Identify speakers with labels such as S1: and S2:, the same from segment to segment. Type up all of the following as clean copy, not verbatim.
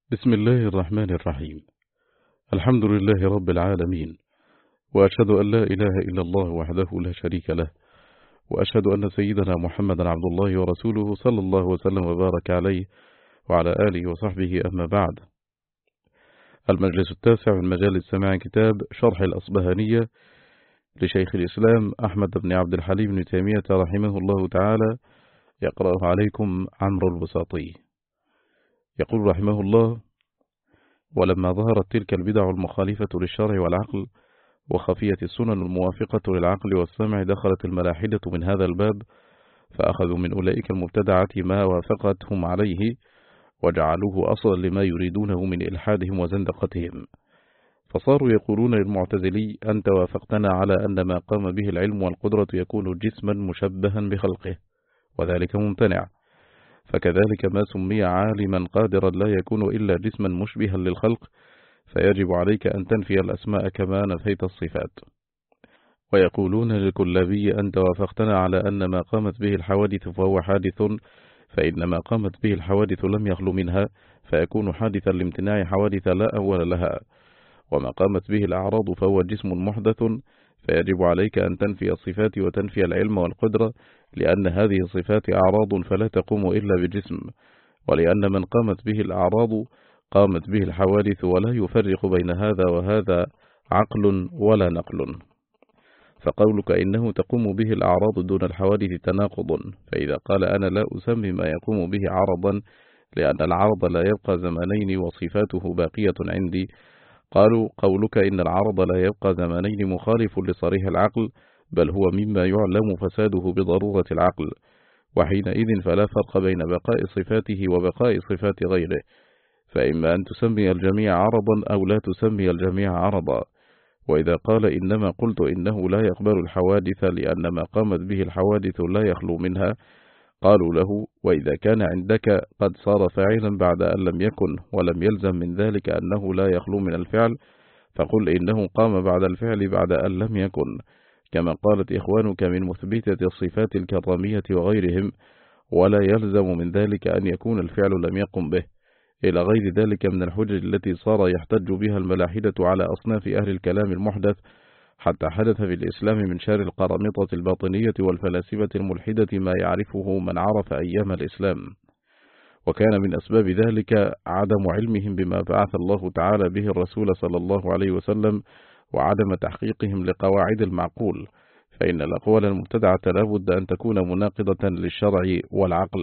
S1: بسم الله الرحمن الرحيم. الحمد لله رب العالمين، وأشهد أن لا إله إلا الله وحده لا شريك له، وأشهد أن سيدنا محمدا عبد الله ورسوله صلى الله وسلم وبارك عليه وعلى آله وصحبه. أما بعد، المجلس التاسع من مجال سماع كتاب شرح الأصبهانية لشيخ الإسلام أحمد بن عبد الحليم بن تيمية رحمه الله تعالى، يقرأه عليكم عمرو البساطي. يقول رحمه الله: ولما ظهرت تلك البدع المخالفة للشرع والعقل وخفيت السنن الموافقة للعقل والسمع، دخلت الملاحدة من هذا الباب، فأخذوا من أولئك المبتدعة ما وافقتهم عليه، وجعلوه أصلا لما يريدونه من إلحادهم وزندقتهم، فصاروا يقولون للمعتزلي: أنت وافقتنا على أن ما قام به العلم والقدرة يكون جسما مشبها بخلقه، وذلك ممتنع، فكذلك ما سمي عالما قادرا لا يكون إلا جسما مشبها للخلق، فيجب عليك أن تنفي الأسماء كما نفيت الصفات. ويقولون للكلابي: أنت وافقتنا على أن ما قامت به الحوادث فهو حادث، فإن ما قامت به الحوادث لم يخل منها، فيكون حادثا لامتناع حوادث لا أول لها. وما قامت به الأعراض فهو جسم محدث، فيجب عليك أن تنفي الصفات وتنفي العلم والقدرة، لأن هذه الصفات أعراض فلا تقوم إلا بجسم، ولأن من قامت به الأعراض قامت به الحوادث، ولا يفرق بين هذا وهذا عقل ولا نقل. فقولك إنه تقوم به الأعراض دون الحوادث تناقض، فإذا قال أنا لا أسمي ما يقوم به عرضا لأن العرض لا يبقى زمانين وصفاته باقية عندي، قالوا قولك إن العرض لا يبقى زمانين مخالف لصريح العقل، بل هو مما يعلم فساده بضرورة العقل، وحينئذ فلا فرق بين بقاء صفاته وبقاء صفات غيره، فإما أن تسمي الجميع عرضا أو لا تسمي الجميع عرضا. وإذا قال إنما قلت إنه لا يقبل الحوادث لأن ما قامت به الحوادث لا يخلو منها، قالوا له: وإذا كان عندك قد صار فاعلا بعد أن لم يكن، ولم يلزم من ذلك أنه لا يخلو من الفعل، فقل إنه قام بعد الفعل بعد أن لم يكن، كما قالت إخوانك من مثبتة الصفات الكرامية وغيرهم، ولا يلزم من ذلك أن يكون الفعل لم يقم به، إلى غير ذلك من الحجج التي صار يحتج بها الملاحدة على أصناف أهل الكلام المحدث، حتى حدث في الإسلام من شر القرامطة الباطنية والفلاسفة الملحدة ما يعرفه من عرف أيام الإسلام. وكان من أسباب ذلك عدم علمهم بما بعث الله تعالى به الرسول صلى الله عليه وسلم، وعدم تحقيقهم لقواعد المعقول، فإن الأقوال المبتدعة لا بد أن تكون مناقضة للشرع والعقل.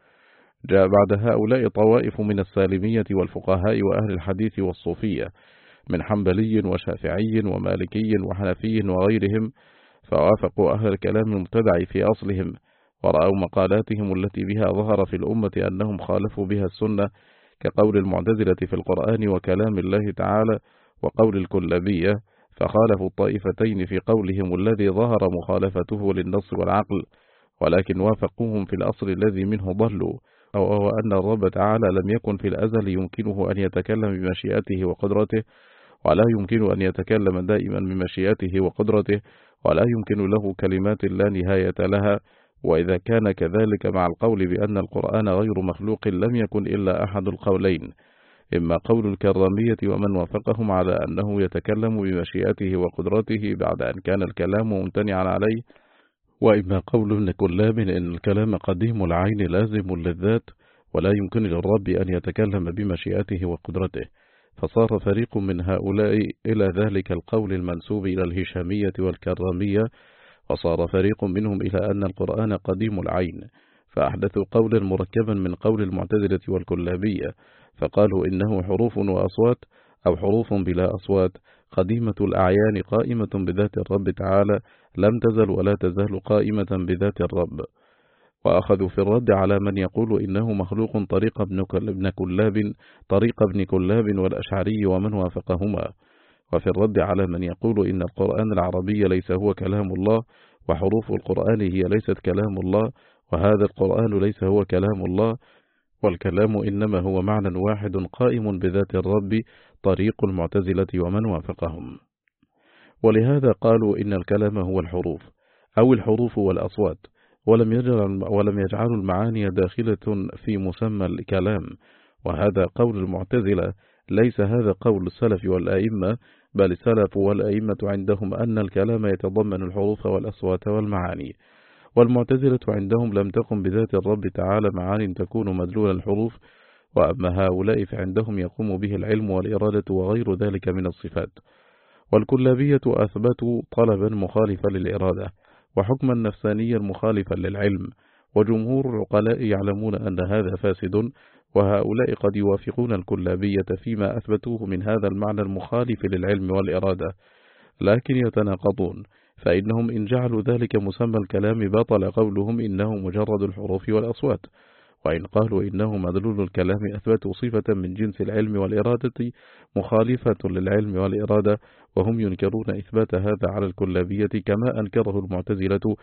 S1: جاء بعد هؤلاء طوائف من السالمية والفقهاء وأهل الحديث والصوفية، من حنبلي وشافعي ومالكي وحنفي وغيرهم، فوافقوا أهل الكلام المبتدع في أصلهم، ورأوا مقالاتهم التي بها ظهر في الأمة أنهم خالفوا بها السنة، كقول المعتزلة في القرآن وكلام الله تعالى، وقول الكلابية، فخالفوا الطائفتين في قولهم الذي ظهر مخالفته للنص والعقل، ولكن وافقوهم في الأصل الذي منه ضلوا، وهو أن الرب تعالى لم يكن في الأزل يمكنه أن يتكلم بمشيئته وقدرته، ولا يمكن أن يتكلم دائما بمشيئته وقدرته، ولا يمكن له كلمات لا نهاية لها. وإذا كان كذلك مع القول بأن القرآن غير مخلوق، لم يكن إلا أحد القولين، إما قول الكرامية ومن وافقهم على أنه يتكلم بمشيئته وقدرته بعد أن كان الكلام ممتنعا عليه، وإما قول ابن كلاب إن الكلام قديم العين لازم للذات، ولا يمكن للرب أن يتكلم بمشيئته وقدرته، فصار فريق من هؤلاء إلى ذلك القول المنسوب إلى الهشامية والكرامية، وصار فريق منهم إلى أن القرآن قديم العين، فأحدثوا قولا مركبا من قول المعتزلة والكلابية، فقالوا إنه حروف وأصوات، أو حروف بلا أصوات، قديمة الأعيان قائمة بذات الرب تعالى، لم تزل ولا تزال قائمة بذات الرب. وأخذوا في الرد على من يقول إنه مخلوق طريق ابن كلاب والأشعري ومن وافقهما، وفي الرد على من يقول إن القرآن العربي ليس هو كلام الله، وحروف القرآن هي ليست كلام الله، وهذا القرآن ليس هو كلام الله، والكلام إنما هو معنى واحد قائم بذات الرب، طريق المعتزلة ومن وافقهم. ولهذا قالوا إن الكلام هو الحروف أو الحروف والأصوات، ولم يجعلوا المعاني داخلة في مسمى الكلام، وهذا قول المعتزلة، ليس هذا قول السلف والأئمة، بل السلف والأئمة عندهم أن الكلام يتضمن الحروف والأصوات والمعاني، والمعتزلة عندهم لم تكن بذات الرب تعالى معان تكون مدلول الحروف، وأما هؤلاء فعندهم يقوم به العلم والإرادة وغير ذلك من الصفات. والكلابية أثبتوا طلبا مخالفا للإرادة وحكما نفسانيا مخالفا للعلم، وجمهور العقلاء يعلمون أن هذا فاسد، وهؤلاء قد يوافقون الكلابية فيما أثبتوه من هذا المعنى المخالف للعلم والإرادة، لكن يتناقضون، فإنهم إن جعلوا ذلك مسمى الكلام بطل قولهم إنه مجرد الحروف والأصوات، وإن قالوا إنه مدلول الكلام أثبتوا صفة من جنس العلم والإرادة مخالفة للعلم والإرادة، وهم ينكرون إثبات هذا على الكلابية كما أنكره المعتزلة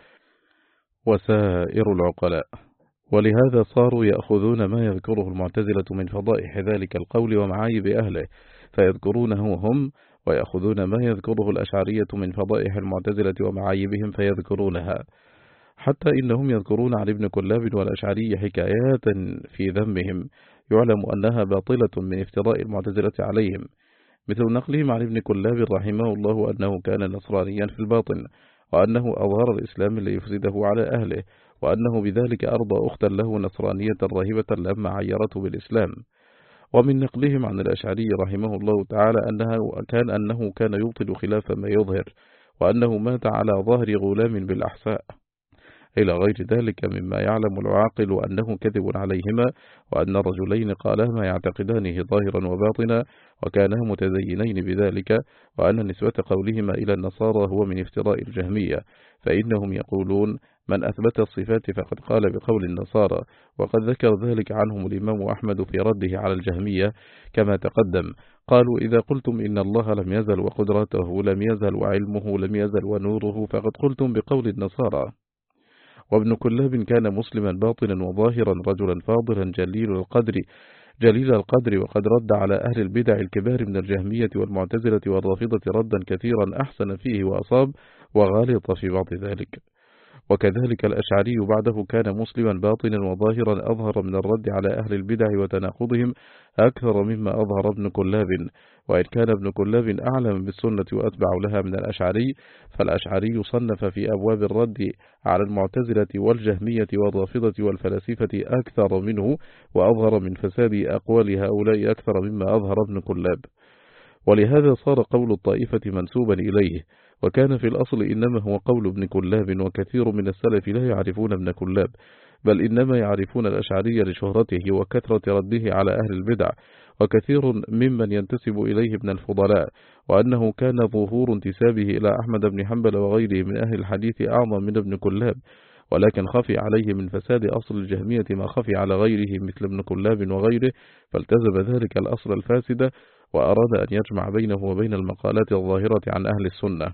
S1: وسائر العقلاء. ولهذا صاروا يأخذون ما يذكره المعتزلة من فضائح ذلك القول ومعايب أهله فيذكرونه هم، ويأخذون ما يذكره الأشعرية من فضائح المعتزلة ومعايبهم فيذكرونها، حتى إنهم يذكرون عن ابن كلاب والأشعري حكايات في ذمهم يعلم أنها باطلة من افتراء المعتزلة عليهم، مثل نقلهم عن ابن كلاب رحمه الله أنه كان نصرانيا في الباطن، وأنه أظهر الإسلام ليفسده على أهله، وأنه بذلك أرضى أختا له نصرانية راهبة لما عيرته بالإسلام. ومن نقلهم عن الأشعري رحمه الله تعالى أنه كان يبطل خلاف ما يظهر، وأنه مات على ظهر غلام بالأحساء، إلى غير ذلك مما يعلم العاقل أنه كذب عليهما، وأن الرجلين قالا ما يعتقدانه ظاهرا وباطنا وكانا متزينين بذلك، وأن نسبة قولهما إلى النصارى هو من افتراء الجهمية، فإنهم يقولون من أثبت الصفات فقد قال بقول النصارى، وقد ذكر ذلك عنهم الإمام أحمد في رده على الجهمية كما تقدم. قالوا إذا قلتم إن الله لم يزل وقدرته لم يزل وعلمه لم يزل ونوره فقد قلتم بقول النصارى. وابن كلاب كان مسلما باطنا وظاهرا رجلا فاضلا جليل القدر، وقد رد على أهل البدع الكبار من الجهمية والمعتزلة والرافضة ردا كثيرا أحسن فيه وأصاب وغالط في بعض ذلك. وكذلك الأشعري بعده كان مسلما باطنا وظاهرا أظهر من الرد على أهل البدع وتناقضهم أكثر مما أظهر ابن كلاب، وإن كان ابن كلاب أعلم بالسنة وأتبع لها من الأشعري، فالأشعري صنف في أبواب الرد على المعتزلة والجهمية والرافضة والفلاسفة أكثر منه، وأظهر من فساد أقوال هؤلاء أكثر مما أظهر ابن كلاب، ولهذا صار قول الطائفة منسوبا إليه، وكان في الأصل إنما هو قول ابن كلاب، وكثير من السلف لا يعرفون ابن كلاب، بل إنما يعرفون الأشعري لشهرته وكثرة رده على أهل البدع، وكثير ممن ينتسب إليه ابن الفضلاء، وأنه كان ظهور انتسابه إلى أحمد بن حنبل وغيره من أهل الحديث أعظم من ابن كلاب، ولكن خفي عليه من فساد أصل الجهمية ما خفي على غيره مثل ابن كلاب وغيره، فالتزم ذلك الأصل الفاسد وأراد أن يجمع بينه وبين المقالات الظاهرة عن أهل السنة.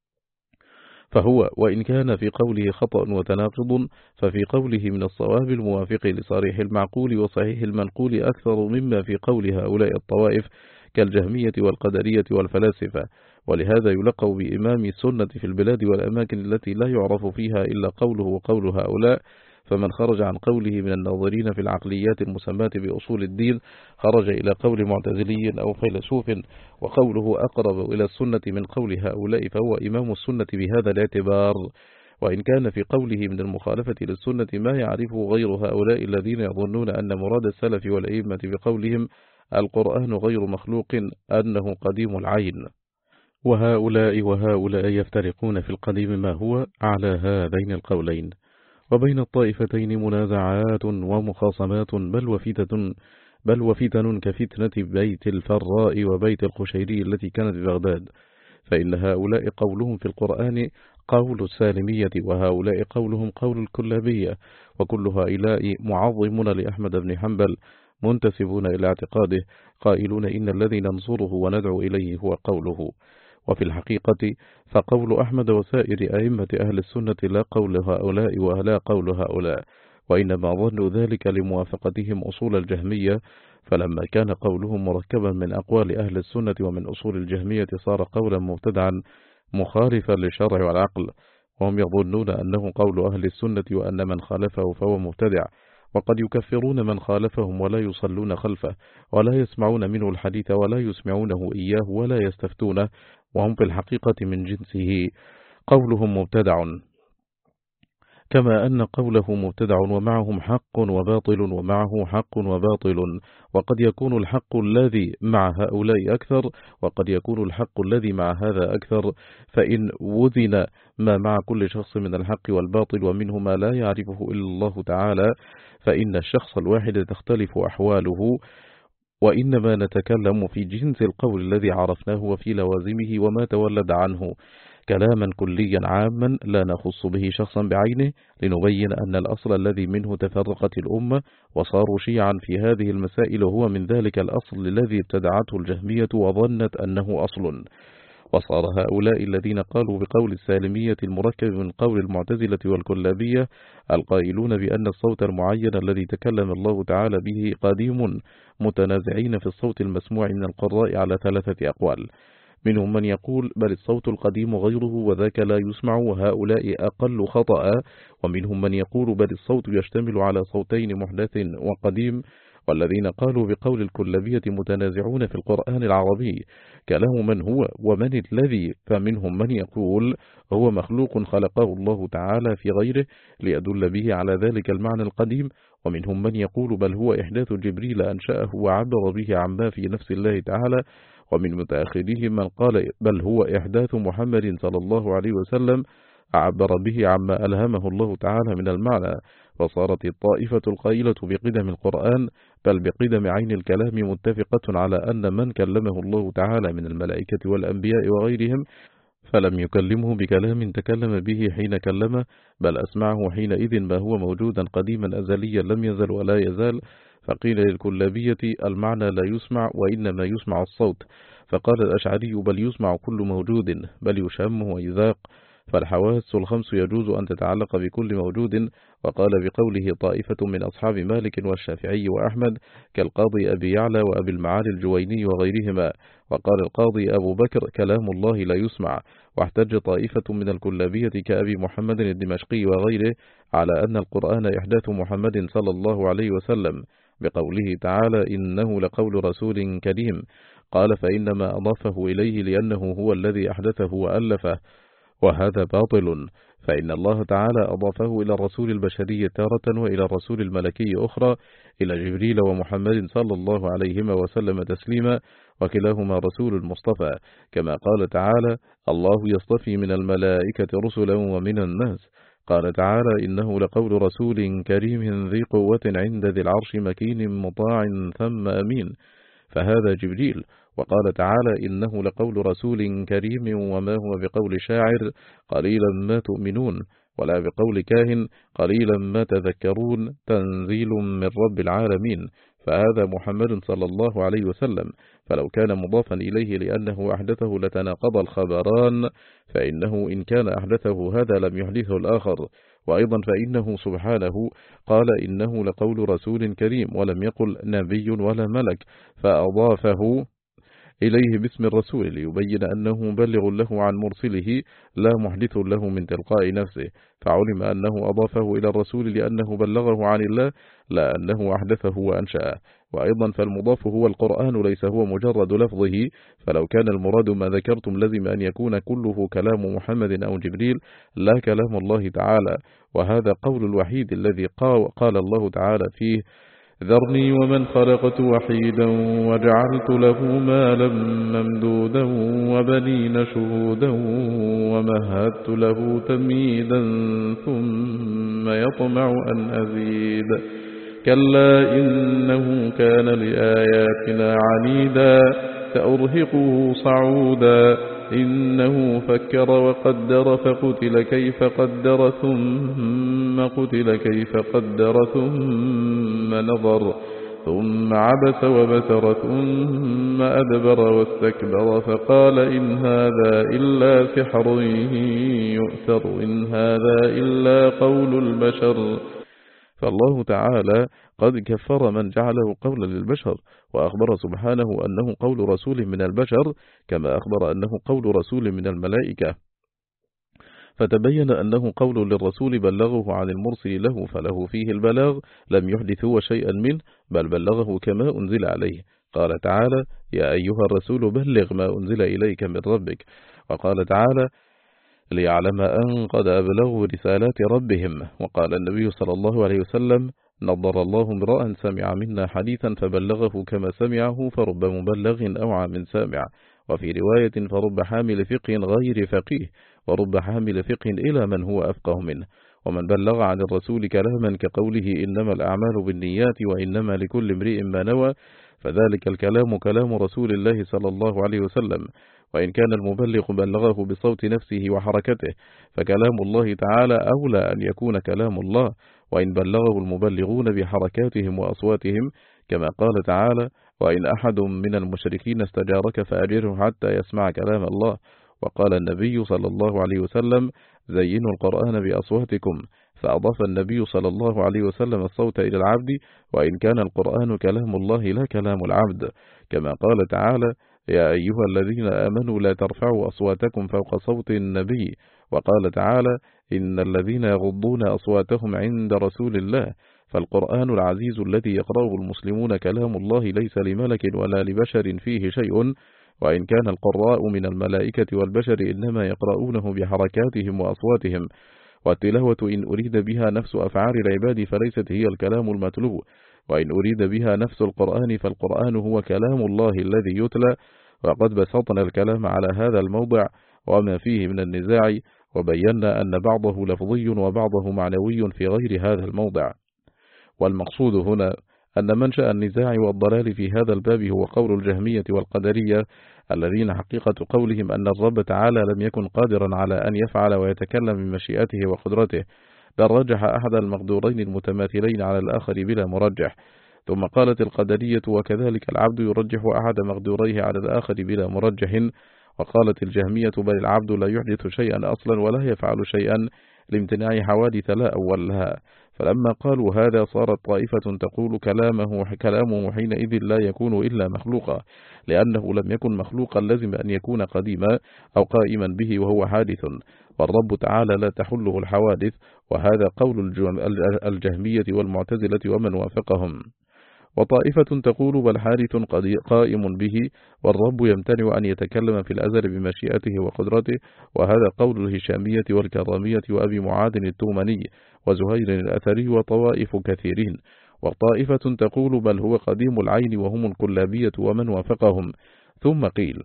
S1: فهو وإن كان في قوله خطأ وتناقض، ففي قوله من الصواب الموافق لصريح المعقول وصحيح المنقول أكثر مما في قول هؤلاء الطوائف كالجهمية والقدرية والفلاسفة، ولهذا يلقب بإمام السنة في البلاد والأماكن التي لا يعرف فيها إلا قوله وقول هؤلاء. فمن خرج عن قوله من الناظرين في العقليات المسماة بأصول الدين خرج إلى قول معتزلي أو فيلسوف، وقوله أقرب إلى السنة من قول هؤلاء فهو إمام السنة بهذا الاعتبار، وإن كان في قوله من المخالفة للسنة ما يعرفه غير هؤلاء الذين يظنون أن مراد السلف والأئمة بقولهم القرآن غير مخلوق أنه قديم العين، وهؤلاء يفترقون في القديم ما هو على هذين القولين. وبين الطائفتين منازعات ومخاصمات بل وفتن كفتنة بيت الفراء وبيت القشيري التي كانت ببغداد، فإن هؤلاء قولهم في القرآن قول السالمية، وهؤلاء قولهم قول الكلابية، وكل هؤلاء معظمون لأحمد بن حنبل منتسبون إلى اعتقاده قائلون إن الذي ننصره وندعو إليه هو قوله. وفي الحقيقة فقول أحمد وسائر أئمة أهل السنة لا قول هؤلاء ولا قول هؤلاء، وإنما ظنوا ذلك لموافقتهم أصول الجهمية، فلما كان قولهم مركبا من أقوال أهل السنة ومن أصول الجهمية صار قولا مبتدعا مخالفا للشرع والعقل، وهم يظنون أنه قول أهل السنة وأن من خالفه فهو مبتدع، وقد يكفرون من خالفهم ولا يصلون خلفه ولا يسمعون منه الحديث ولا يسمعونه إياه ولا يستفتونه، وهم في الحقيقة من جنسه. قولهم مبتدع، كما أن قوله مبتدع ومعهم حق وباطل ومعه حق وباطل، وقد يكون الحق الذي مع هؤلاء أكثر وقد يكون الحق الذي مع هذا أكثر، فإن وزن ما مع كل شخص من الحق والباطل ومنه ما لا يعرفه إلا الله تعالى، فإن الشخص الواحد تختلف أحواله، وإنما نتكلم في جنس القول الذي عرفناه وفي لوازمه وما تولد عنه كلاما كليا عاما لا نخص به شخصا بعينه، لنبين أن الأصل الذي منه تفرقت الأمة وصاروا شيعا في هذه المسائل هو من ذلك الأصل الذي ابتدعته الجهمية وظنت أنه أصل. وصار هؤلاء الذين قالوا بقول السالمية المركب من قول المعتزلة والكلابية القائلون بأن الصوت المعين الذي تكلم الله تعالى به قديم، متنازعين في الصوت المسموع من القراء على 3 أقوال. منهم من يقول بل الصوت القديم غيره وذاك لا يسمع وهؤلاء أقل خطأ، ومنهم من يقول بل الصوت يشتمل على صوتين محدث وقديم. والذين قالوا بقول الكلابية متنازعون في القرآن العربي كلام من هو ومن الذي، فمنهم من يقول هو مخلوق خلقه الله تعالى في غيره ليدل به على ذلك المعنى القديم، ومنهم من يقول بل هو إحداث جبريل أنشأه وعبر به عما في نفس الله تعالى، ومن متأخرهم من قال بل هو إحداث محمد صلى الله عليه وسلم عبر به عما ألهمه الله تعالى من المعنى. وصارت الطائفة القائلة بقدم القرآن بل بقدم عين الكلام متفقة على أن من كلمه الله تعالى من الملائكة والأنبياء وغيرهم فلم يكلمه بكلام تكلم به حين كلمه، بل أسمعه حينئذ ما هو موجودا قديما أزليا لم يزل ولا يزال. فقيل للكلابية المعنى لا يسمع وإنما يسمع الصوت، فقال الأشعري بل يسمع كل موجود بل يشم ويذاق، فالحواس الخمس يجوز أن تتعلق بكل موجود. وقال بقوله طائفة من أصحاب مالك والشافعي وأحمد كالقاضي أبي يعلى وأبي المعالي الجويني وغيرهما. وقال القاضي أبو بكر كلام الله لا يسمع. واحتج طائفة من الكلابية كأبي محمد الدمشقي وغيره على أن القرآن إحداث محمد صلى الله عليه وسلم بقوله تعالى إنه لقول رسول كريم، قال فإنما أضافه إليه لأنه هو الذي أحدثه وألفه، وهذا باطل، فإن الله تعالى أضافه إلى الرسول البشري تارة وإلى الرسول الملكي أخرى، إلى جبريل ومحمد صلى الله عليهما وسلم تسليما، وكلاهما رسول المصطفى، كما قال تعالى الله يصطفي من الملائكة رسلا ومن الناس. قال تعالى إنه لقول رسول كريم ذي قوة عند ذي العرش مكين مطاع ثم أمين، فهذا جبريل. وقال تعالى إنه لقول رسول كريم وما هو بقول شاعر قليلا ما تؤمنون، ولا بقول كاهن قليلا ما تذكرون، تنزيل من رب العالمين، فهذا محمد صلى الله عليه وسلم. فلو كان مضافا إليه لأنه أحدثه لتناقض الخبران، فإنه إن كان أحدثه هذا لم يحدثه الآخر. وأيضا فإنه سبحانه قال إنه لقول رسول كريم ولم يقل نبي ولا ملك، فأضافه إليه باسم الرسول ليبين أنه مبلغ له عن مرسله لا محدث له من تلقاء نفسه، فعلم أنه أضافه إلى الرسول لأنه بلغه عن الله لا أنه أحدثه وأنشأه. وأيضا فالمضاف هو القرآن ليس هو مجرد لفظه، فلو كان المراد ما ذكرتم لزم أن يكون كله كلام محمد أو جبريل لا كلام الله تعالى، وهذا قول الوحيد الذي قال الله تعالى فيه ذرني ومن خلقت وحيدا وجعلت له مالا ممدودا وبنين شهودا ومهدت له تمهيدا ثم يطمع أن أزيد كلا إنه كان لآياتنا عنيدا سأرهقه صعودا إنه فكر وقدر فقتل كيف قدر ثم قتل كيف قدر ثم نظر ثم عبس وبسر ثم أدبر واستكبر فقال إن هذا إلا سحر يؤثر إن هذا إلا قول البشر. فالله تعالى قد كفر من جعله قولا للبشر، وأخبر سبحانه أنه قول رسول من البشر كما أخبر أنه قول رسول من الملائكة. فتبين أنه قول للرسول بلغه عن المرسل له فله فيه البلاغ، لم يحدث هو شيئا منه بل بلغه كما أنزل عليه. قال تعالى: يا أيها الرسول بلغ ما أنزل إليك من ربك. وقال تعالى: ليعلم أن قد أبلغوا رسالات ربهم. وقال النبي صلى الله عليه وسلم: نضر الله امرأ سمع منا حديثا فبلغه كما سمعه فرب مبلغ أوعى من سامع. وفي رواية: فرب حامل فقه غير فقيه، ورب حامل فقه إلى من هو أفقه منه. ومن بلغ عن الرسول كلاما كقوله إنما الأعمال بالنيات وإنما لكل امرئ ما نوى، فذلك الكلام كلام رسول الله صلى الله عليه وسلم. وإن كان المبلغ بلغه بصوت نفسه وحركته، فكلام الله تعالى أولى أن يكون كلام الله، وإن بلغه المبلغون بحركاتهم وأصواتهم، كما قال تعالى: وإن أحد من المشركين استجارك فأجره حتى يسمع كلام الله. وقال النبي صلى الله عليه وسلم: زينوا القرآن بأصواتكم. فأضاف النبي صلى الله عليه وسلم الصوت إلى العبد، وإن كان القرآن كلام الله لا كلام العبد، كما قال تعالى: يا أيها الذين آمنوا لا ترفعوا أصواتكم فوق صوت النبي. وقال تعالى: إن الذين يغضون أصواتهم عند رسول الله. فالقرآن العزيز الذي يقرأه المسلمون كلام الله ليس لملك ولا لبشر فيه شيء، وإن كان القراء من الملائكة والبشر إنما يقرؤونه بحركاتهم وأصواتهم. والتلاوة إن أريد بها نفس أفعال العباد فليست هي الكلام المتلو، وإن أريد بها نفس القرآن فالقرآن هو كلام الله الذي يتلى. وقد بسطنا الكلام على هذا الموضع وما فيه من النزاع، وبينا أن بعضه لفظي وبعضه معنوي في غير هذا الموضع. والمقصود هنا أن منشأ النزاع والضلال في هذا الباب هو قول الجهمية والقدرية، الذين حقيقة قولهم أن الرب تعالى لم يكن قادرا على أن يفعل ويتكلم بمشيئته وقدرته، بل رجح أحد المقدورين المتماثلين على الآخر بلا مرجح. ثم قالت القدرية: وكذلك العبد يرجح أحد مقدوريه على الآخر بلا مرجح. وقالت الجهمية: بل العبد لا يحدث شيئا أصلا ولا يفعل شيئا لامتناع حوادث لا أول لها. فلما قالوا هذا صارت طائفة تقول كلامه حينئذ لا يكون إلا مخلوقا، لأنه لم يكن مخلوقا لازم أن يكون قديما أو قائما به وهو حادث، والرب تعالى لا تحله الحوادث. وهذا قول الجهمية والمعتزلة ومن وافقهم. وطائفة تقول بل حادث قائم به، والرب يمتنع أن يتكلم في الأزل بمشيئته وقدرته، وهذا قول الهشامية والكرامية وأبي معاذ التومني وزهير الأثري وطوائف كثيرين. وطائفة تقول بل هو قديم العين وهم الكلابية ومن وافقهم. ثم قيل: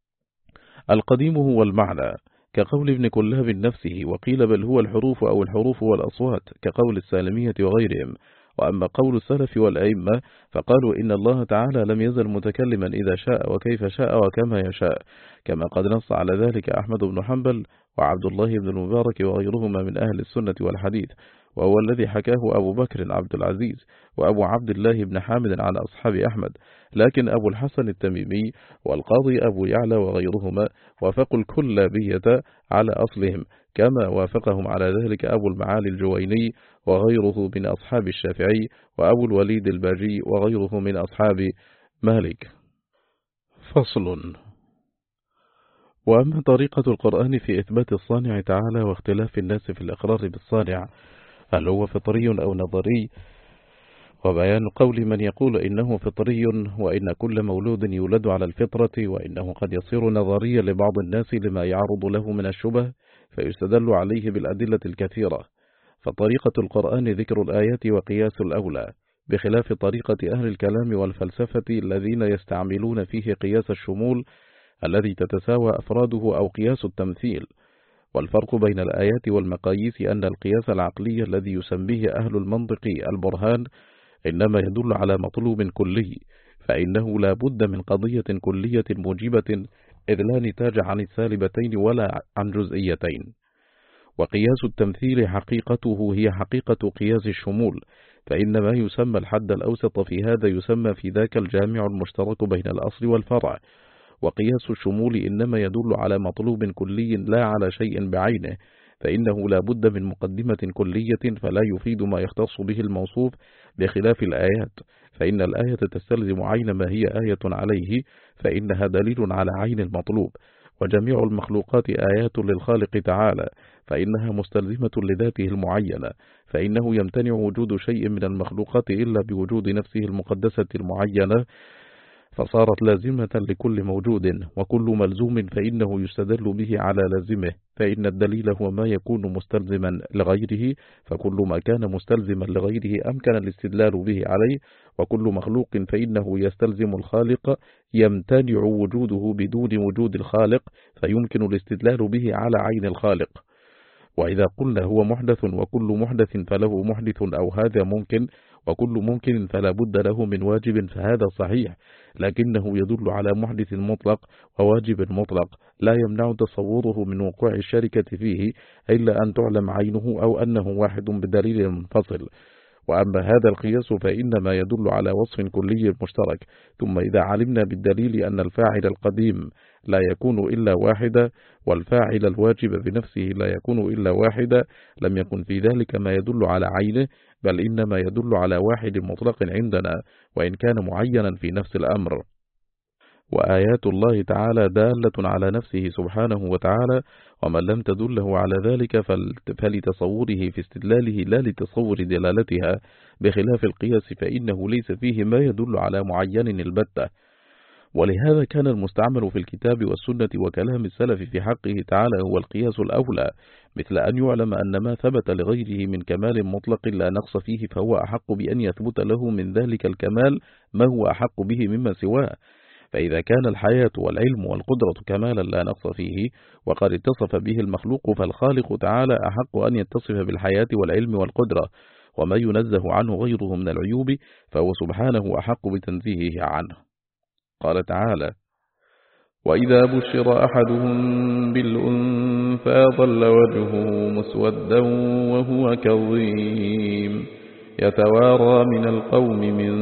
S1: القديم هو المعنى كقول ابن كلاب نفسه، وقيل بل هو الحروف أو الحروف والأصوات كقول السالمية وغيرهم. وأما قول السلف والأئمة فقالوا إن الله تعالى لم يزل متكلما إذا شاء وكيف شاء وكما يشاء، كما قد نص على ذلك أحمد بن حنبل وعبد الله بن المبارك وغيرهما من أهل السنة والحديث، وهو الذي حكاه أبو بكر عبد العزيز وأبو عبد الله بن حامد عن أصحاب أحمد. لكن أبو الحسن التميمي والقاضي أبو يعلى وغيرهما وافقوا الكلابية على أصلهم، كما وافقهم على ذلك أبو المعالي الجويني وغيره من أصحاب الشافعي، وأبو الوليد الباجي وغيره من أصحاب مالك. فصل. وأما طريقة القرآن في إثبات الصانع تعالى واختلاف الناس في الإقرار بالصانع، هل هو فطري أو نظري؟ وبيان قول من يقول إنه فطري وإن كل مولود يولد على الفطرة، وإنه قد يصير نظريا لبعض الناس لما يعرض له من الشبه فيستدل عليه بالأدلة الكثيرة. فطريقة القرآن ذكر الآيات وقياس الأولى، بخلاف طريقة أهل الكلام والفلسفة الذين يستعملون فيه قياس الشمول الذي تتساوى أفراده أو قياس التمثيل. والفرق بين الآيات والمقاييس أن القياس العقلي الذي يسميه أهل المنطق البرهان إنما يدل على مطلوب كلي، فإنه لا بد من قضية كلية موجبة، إذ لا نتاج عن السالبتين ولا عن جزئيتين. وقياس التمثيل حقيقته هي حقيقة قياس الشمول، فإن ما يسمى الحد الأوسط في هذا يسمى في ذاك الجامع المشترك بين الأصل والفرع. وقياس الشمول إنما يدل على مطلوب كلي لا على شيء بعينه، فإنه لا بد من مقدمة كلية فلا يفيد ما يختص به الموصوف، بخلاف الآيات، فإن الآية تستلزم عين ما هي آية عليه، فإنها دليل على عين المطلوب. وجميع المخلوقات آيات للخالق تعالى، فإنها مستلزمة لذاته المعينة، فإنه يمتنع وجود شيء من المخلوقات إلا بوجود نفسه المقدسة المعينة، فصارت لازمة لكل موجود، وكل ملزوم فإنه يستدل به على لازمه، فإن الدليل هو ما يكون مستلزما لغيره، فكل ما كان مستلزما لغيره أمكن الاستدلال به عليه، وكل مخلوق فإنه يستلزم الخالق يمتنع وجوده بدون وجود الخالق، فيمكن الاستدلال به على عين الخالق. وإذا قلنا هو محدث وكل محدث فله محدث أو هذا ممكن، وكل ممكن فلا بد له من واجب، فهذا صحيح، لكنه يدل على محدث مطلق وواجب مطلق لا يمنع تصوره من وقوع الشركة فيه إلا أن تعلم عينه أو أنه واحد بدليل منفصل. وأما هذا القياس فإنما يدل على وصف كلي مشترك، ثم إذا علمنا بالدليل أن الفاعل القديم لا يكون إلا واحدا والفاعل الواجب بنفسه لا يكون إلا واحدا، لم يكن في ذلك ما يدل على عينه، بل إنما يدل على واحد مطلق عندنا وإن كان معينا في نفس الأمر. وآيات الله تعالى دالة على نفسه سبحانه وتعالى، ومن لم تدله على ذلك فلتصوره في استدلاله لا لتصور دلالتها، بخلاف القياس فإنه ليس فيه ما يدل على معين البتة. ولهذا كان المستعمل في الكتاب والسنة وكلام السلف في حقه تعالى هو القياس الأولى، مثل أن يعلم أن ما ثبت لغيره من كمال مطلق لا نقص فيه فهو أحق بأن يثبت له من ذلك الكمال ما هو أحق به مما سواه. فإذا كان الحياة والعلم والقدرة كمالا لا نقص فيه وقد اتصف به المخلوق، فالخالق تعالى أحق أن يتصف بالحياة والعلم والقدرة، وما ينزه عنه غيره من العيوب فهو سبحانه أحق بتنزيهه عنه. قال تعالى: وإذا بشر أحدهم بالأنثى ظل وجهه مسودا وهو كظيم يتوارى من القوم من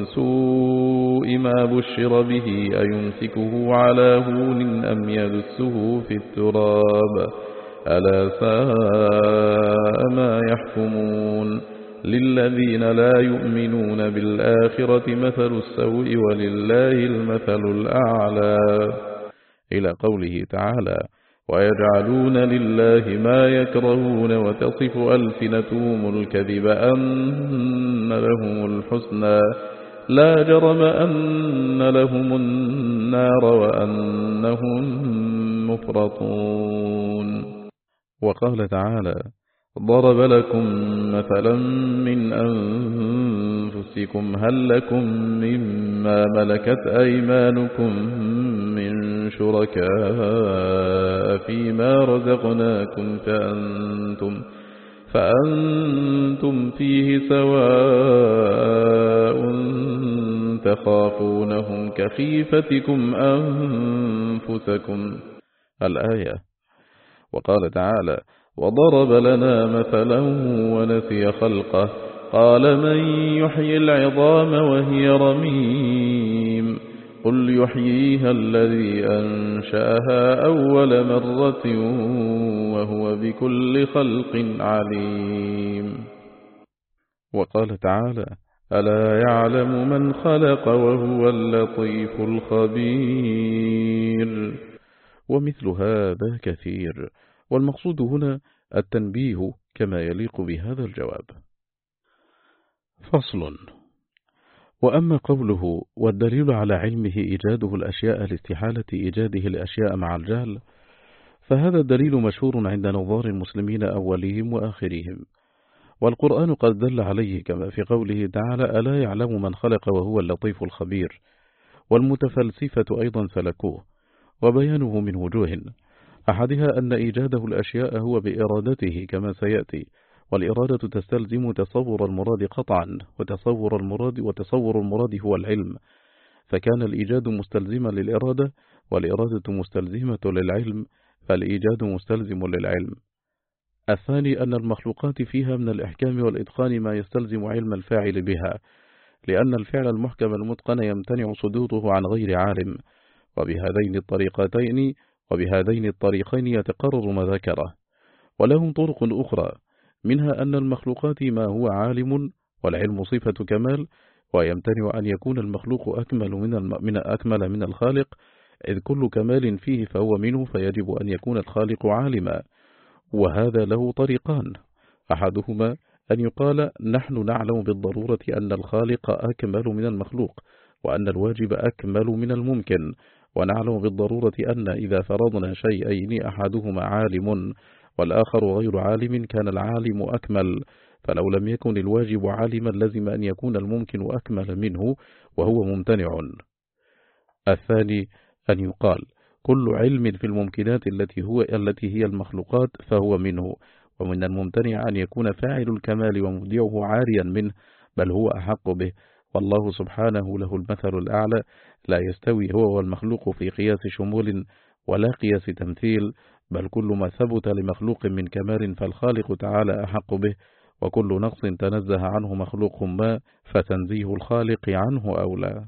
S1: سوء ما بشر به أيمسكه على هون أم يدسه في التراب ألا ساء ما يحكمون للذين لا يؤمنون بالآخرة مثل السوء ولله المثل الأعلى، إلى قوله تعالى: ويجعلون لله ما يكرهون وتصف ألسنتهم الكذب أن لهم الحسنى لا جرم أن لهم النار وأنهم مفرطون. وقال تعالى: ضرب لكم مثلا من أنفسكم هل لكم مما ملكت أيمانكم من شركاء فيما رزقناكم فأنتم فيه سواء تخافونهم كخيفتكم أنفسكم، الآية. وقال تعالى: وضرب لنا مثلا ونسي خلقه قال من يحيي العظام وهي رميم قل يحييها الذي أنشأها أول مرة وهو بكل خلق عليم. وقال تعالى: ألا يعلم من خلق وهو اللطيف الخبير. ومثل هذا كثير، والمقصود هنا التنبيه كما يليق بهذا الجواب. فصل. وأما قوله والدليل على علمه إيجاده الأشياء لاستحالة إيجاده الأشياء مع الجهل، فهذا الدليل مشهور عند نظار المسلمين أولهم وآخرهم، والقرآن قد دل عليه كما في قوله تعالى: ألا يعلم من خلق وهو اللطيف الخبير. والمتفلسفة أيضا سلكوه، وبيانه من وجوه، أحدها أن إيجاده الأشياء هو بإرادته كما سيأتي، والإرادة تستلزم تصور المراد قطعا، وتصور المراد هو العلم، فكان الإيجاد مستلزما للإرادة، والإرادة مستلزمة للعلم، فالإيجاد مستلزم للعلم. الثاني أن المخلوقات فيها من الإحكام والإتقان ما يستلزم علم الفاعل بها، لأن الفعل المحكم المتقن يمتنع صدوره عن غير عالم، وبهذين الطريقين يتقرر ما ذكره. ولهم طرق أخرى، منها أن المخلوقات ما هو عالم والعلم صفة كمال، ويمتنع أن يكون المخلوق أكمل من الخالق، إذ كل كمال فيه فهو منه، فيجب أن يكون الخالق عالما. وهذا له طريقان: أحدهما أن يقال نحن نعلم بالضرورة أن الخالق أكمل من المخلوق، وأن الواجب أكمل من الممكن، ونعلم بالضرورة أن إذا فرضنا شيئين أحدهما عالم والآخر غير عالم كان العالم أكمل، فلو لم يكن الواجب عالما لزم أن يكون الممكن أكمل منه وهو ممتنع. الثاني أن يقال كل علم في الممكنات التي هي المخلوقات فهو منه، ومن الممتنع أن يكون فاعل الكمال ومبدعه عاريا منه، بل هو أحق به، والله سبحانه له المثل الأعلى، لا يستوي هو والمخلوق في قياس شمول ولا قياس تمثيل، بل كل ما ثبت لمخلوق من كمال فالخالق تعالى أحق به، وكل نقص تنزه عنه مخلوق ما فتنزيه الخالق عنه أولى.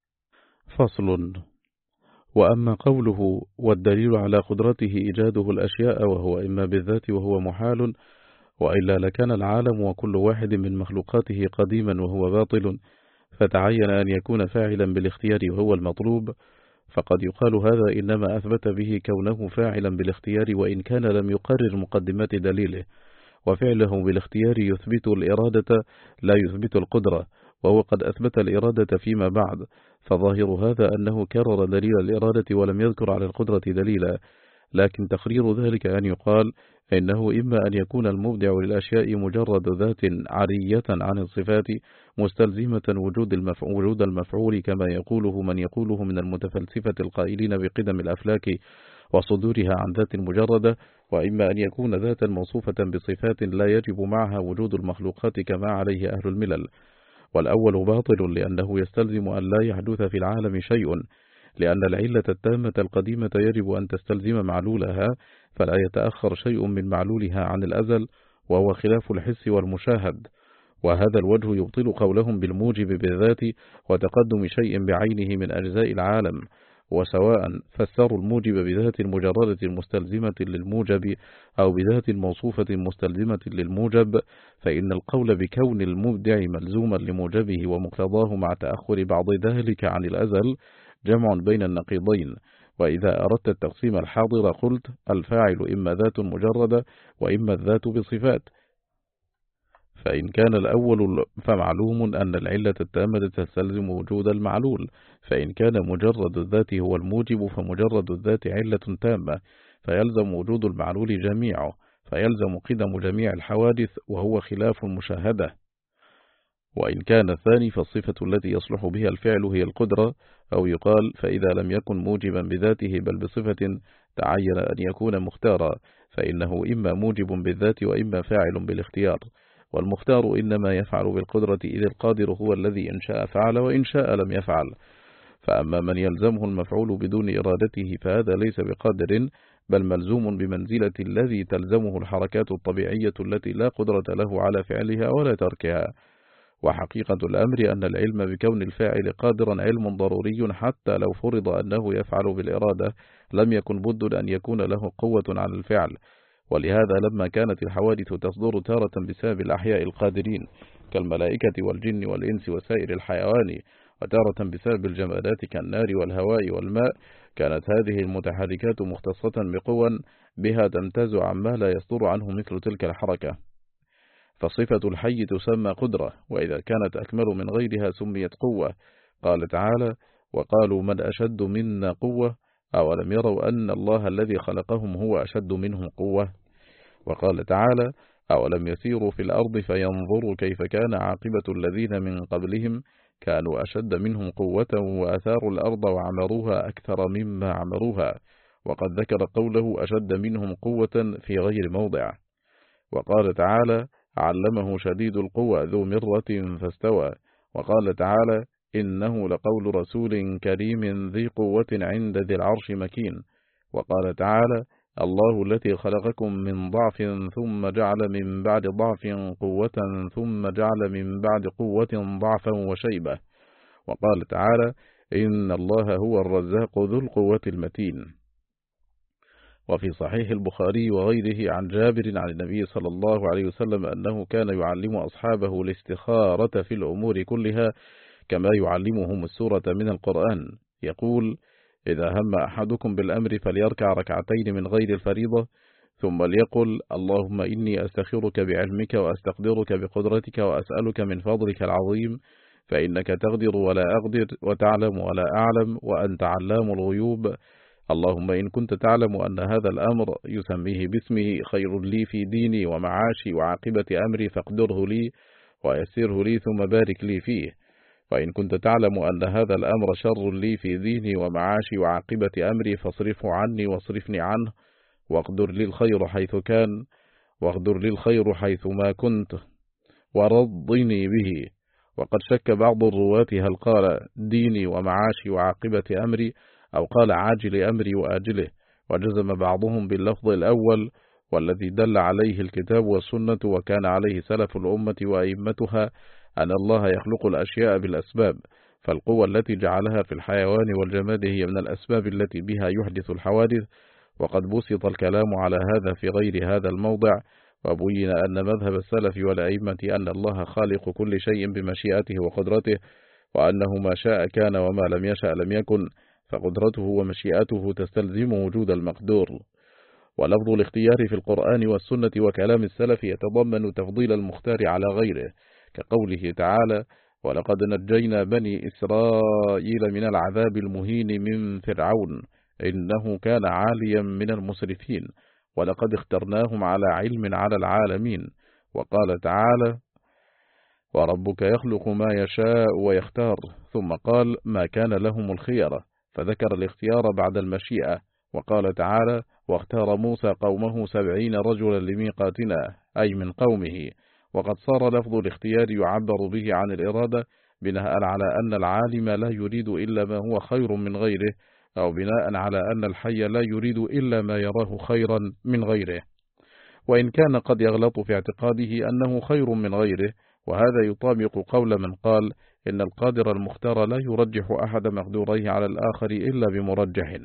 S1: فصل. وأما قوله والدليل على قدرته إيجاده الأشياء وهو إما بالذات وهو محال، وإلا لكان العالم وكل واحد من مخلوقاته قديما وهو باطل، فتعين أن يكون فاعلا بالاختيار وهو المطلوب، فقد يقال هذا إنما أثبت به كونه فاعلا بالاختيار وإن كان لم يقرر مقدمات دليله، وفعله بالاختيار يثبت الإرادة لا يثبت القدرة، وهو قد أثبت الإرادة فيما بعد، فظاهر هذا أنه كرر دليل الإرادة ولم يذكر على القدرة دليلا، لكن تقرير ذلك أن يقال إنه إما أن يكون المبدع للأشياء مجرد ذات عرية عن الصفات مستلزمة وجود المفعول كما يقوله من يقوله من المتفلسفة القائلين بقدم الأفلاك وصدورها عن ذات مجردة، وإما أن يكون ذاتا موصوفة بصفات لا يجب معها وجود المخلوقات كما عليه أهل الملل. والأول باطل لأنه يستلزم أن لا يحدث في العالم شيء، لأن العلة التامة القديمة يجب أن تستلزم معلولها، فلا يتأخر شيء من معلولها عن الأزل، وهو خلاف الحس والمشاهد، وهذا الوجه يبطل قولهم بالموجب بالذات وتقدم شيء بعينه من أجزاء العالم، وسواء فسروا الموجب بذات مجردة مستلزمة للموجب أو بذات موصوفة مستلزمة للموجب، فإن القول بكون المبدع ملزوما لموجبه ومقتضاه مع تأخر بعض ذلك عن الأزل جمع بين النقيضين. وإذا أردت التقسيم الحاضر قلت الفاعل إما ذات مجردة وإما الذات بصفات، فإن كان الأول فمعلوم أن العلة التامة تستلزم وجود المعلول، فإن كان مجرد الذات هو الموجب فمجرد الذات علة تامة، فيلزم وجود المعلول جميعه، فيلزم قدم جميع الحوادث وهو خلاف المشاهدة. وإن كان الثاني فالصفة التي يصلح بها الفعل هي القدرة، أو يقال فإذا لم يكن موجبا بذاته بل بصفة تعين أن يكون مختارا، فإنه إما موجب بالذات وإما فاعل بالاختيار، والمختار إنما يفعل بالقدرة إذ القادر هو الذي إن شاء فعل وإن شاء لم يفعل. فأما من يلزمه المفعول بدون إرادته فهذا ليس بقادر، بل ملزوم بمنزلة الذي تلزمه الحركات الطبيعية التي لا قدرة له على فعلها ولا تركها. وحقيقة الأمر أن العلم بكون الفاعل قادرا علم ضروري، حتى لو فرض أنه يفعل بالإرادة لم يكن بد أن يكون له قوة على الفعل. ولهذا لما كانت الحوادث تصدر تارة بسبب الأحياء القادرين كالملائكة والجن والإنس وسائر الحيوان، وتارة بسبب الجمادات كالنار والهواء والماء، كانت هذه المتحركات مختصة بقوى بها تمتاز عما لا يصدر عنه مثل تلك الحركة، فصفة الحي تسمى قدرة، وإذا كانت أكمل من غيرها سميت قوة. قال تعالى وقالوا من أشد منا قوة أولم يروا أن الله الذي خلقهم هو أشد منهم قوة. وقال تعالى أولم يسيروا في الأرض فينظروا كيف كان عاقبة الذين من قبلهم كانوا أشد منهم قوة وأثاروا الأرض وعمروها أكثر مما عمروها. وقد ذكر قوله أشد منهم قوة في غير موضع. وقال تعالى علمه شديد القوى ذو مرة فاستوى. وقال تعالى إنه لقول رسول كريم ذي قوة عند ذي العرش مكين. وقال تعالى الله الذي خلقكم من ضعف ثم جعل من بعد ضعف قوة ثم جعل من بعد قوة ضعفا وشيبة. وقال تعالى إن الله هو الرزاق ذو القوة المتين. وفي صحيح البخاري وغيره عن جابر عن النبي صلى الله عليه وسلم أنه كان يعلم أصحابه الاستخارة في الأمور كلها كما يعلمهم السورة من القرآن، يقول إذا هم أحدكم بالأمر فليركع ركعتين من غير الفريضة، ثم ليقل اللهم إني أستخيرك بعلمك وأستقدرك بقدرتك وأسألك من فضلك العظيم، فإنك تقدر ولا أقدر وتعلم ولا أعلم وأنت علام الغيوب. اللهم إن كنت تعلم أن هذا الأمر يسميه باسمه خير لي في ديني ومعاشي وعاقبة أمري فاقدره لي ويسره لي ثم بارك لي فيه، وإن كنت تعلم أن هذا الأمر شر لي في ديني ومعاشي وعاقبة أمري فاصرفه عني واصرفني عنه، واقدر لي الخير حيث كان، واقدر لي الخير حيث ما كنت، ورضني به. وقد شك بعض الرواة هل قال ديني ومعاشي وعاقبة أمري أو قال عاجل أمري وآجله، وجزم بعضهم باللفظ الأول والذي دل عليه الكتاب والسنة وكان عليه سلف الأمة وأئمتها، أن الله يخلق الأشياء بالأسباب، فالقوة التي جعلها في الحيوان والجماد هي من الأسباب التي بها يحدث الحوادث. وقد بسط الكلام على هذا في غير هذا الموضع، وبين أن مذهب السلف والأئمة أن الله خالق كل شيء بمشيئته وقدرته، وأنه ما شاء كان وما لم يشأ لم يكن، فقدرته ومشيئته تستلزم وجود المقدور. ولفظ الاختيار في القرآن والسنة وكلام السلف يتضمن تفضيل المختار على غيره، كقوله تعالى ولقد نجينا بني إسرائيل من العذاب المهين من فرعون إنه كان عاليا من المسرفين ولقد اخترناهم على علم على العالمين. وقال تعالى وربك يخلق ما يشاء ويختار، ثم قال ما كان لهم الخيرة، فذكر الاختيار بعد المشيئة. وقال تعالى واختار موسى قومه 70 رجلا لميقاتنا، أي من قومه. وقد صار لفظ الاختيار يعبر به عن الإرادة بناء على أن العالم لا يريد إلا ما هو خير من غيره، أو بناء على أن الحي لا يريد إلا ما يراه خيرا من غيره، وإن كان قد يغلط في اعتقاده أنه خير من غيره، وهذا يطابق قول من قال إن القادر المختار لا يرجح أحد مقدوريه على الآخر إلا بمرجح.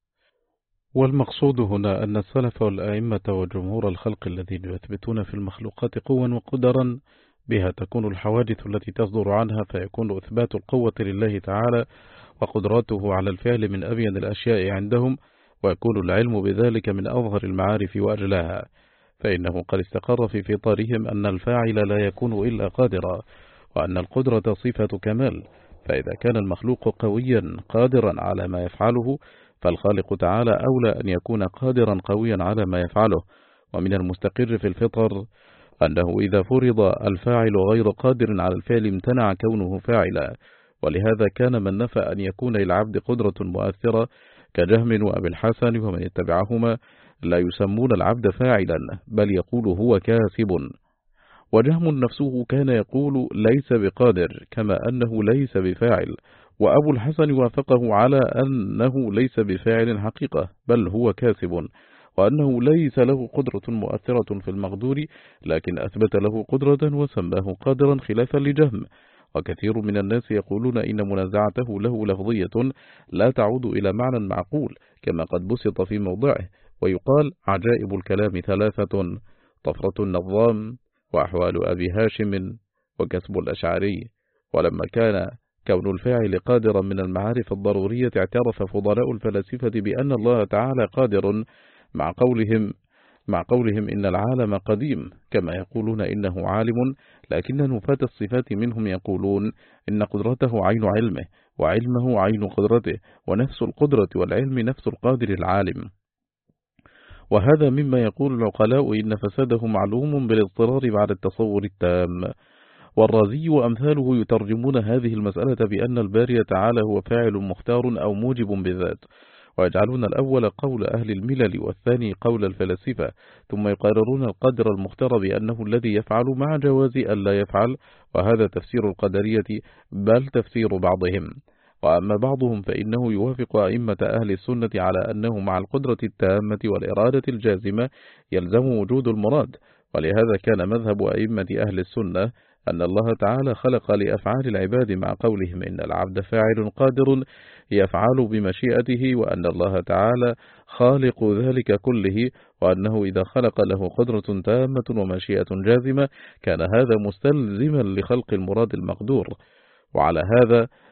S1: والمقصود هنا أن السلف والأئمة وجمهور الخلق الذين يثبتون في المخلوقات قوة وقدرا بها تكون الحوادث التي تصدر عنها، فيكون إثبات القوة لله تعالى وقدراته على الفعل من أبين الأشياء عندهم، ويكون العلم بذلك من أظهر المعارف وأجلاها، فإنه قد استقر في فطرهم أن الفاعل لا يكون إلا قادرا، وأن القدرة صفة كمال، فإذا كان المخلوق قويا قادرا على ما يفعله، فالخالق تعالى أولى أن يكون قادرا قويا على ما يفعله. ومن المستقر في الفطر أنه إذا فرض الفاعل غير قادر على الفعل امتنع كونه فاعلا، ولهذا كان من نفى أن يكون للعبد قدرة مؤثرة كجهم وأبي الحسن ومن يتبعهما لا يسمون العبد فاعلا، بل يقول هو كاسب. وجهم نفسه كان يقول ليس بقادر كما أنه ليس بفاعل، وأبو الحسن وافقه على أنه ليس بفاعل حقيقة بل هو كاسب، وأنه ليس له قدرة مؤثرة في المقدور، لكن أثبت له قدرة وسماه قادرا خلافا لجهم. وكثير من الناس يقولون إن منازعته له لفظية لا تعود إلى معنى معقول كما قد بسط في موضعه، ويقال عجائب الكلام ثلاثة: طفرة النظام، وأحوال أبي هاشم، وكسب الأشعري. ولما كان كون الفاعل قادرا من المعارف الضرورية، اعترف فضلاء الفلاسفة بأن الله تعالى قادر، مع قولهم إن العالم قديم، كما يقولون إنه عالم، لكن نفاة الصفات منهم يقولون إن قدرته عين علمه، وعلمه عين قدرته، ونفس القدرة والعلم نفس القادر العالم. وهذا مما يقول العقلاء إن فساده معلوم بالاضطرار بعد التصور التام. والرازي وأمثاله يترجمون هذه المسألة بأن الباري تعالى هو فاعل مختار أو موجب بذات، ويجعلون الأول قول أهل الملل والثاني قول الفلاسفة، ثم يقررون القدر المختار بأنه الذي يفعل مع جواز ألا يفعل، وهذا تفسير القدرية بل تفسير بعضهم. وأما بعضهم فإنه يوافق أئمة أهل السنة على أنه مع القدرة التامة والإرادة الجازمة يلزم وجود المراد، ولهذا كان مذهب أئمة أهل السنة أن الله تعالى خلق لأفعال العباد مع قولهم إن العبد فاعل قادر يفعل بمشيئته، وأن الله تعالى خالق ذلك كله، وأنه إذا خلق له قدرة تامة ومشيئة جازمة كان هذا مستلزما لخلق المراد المقدور. وعلى هذا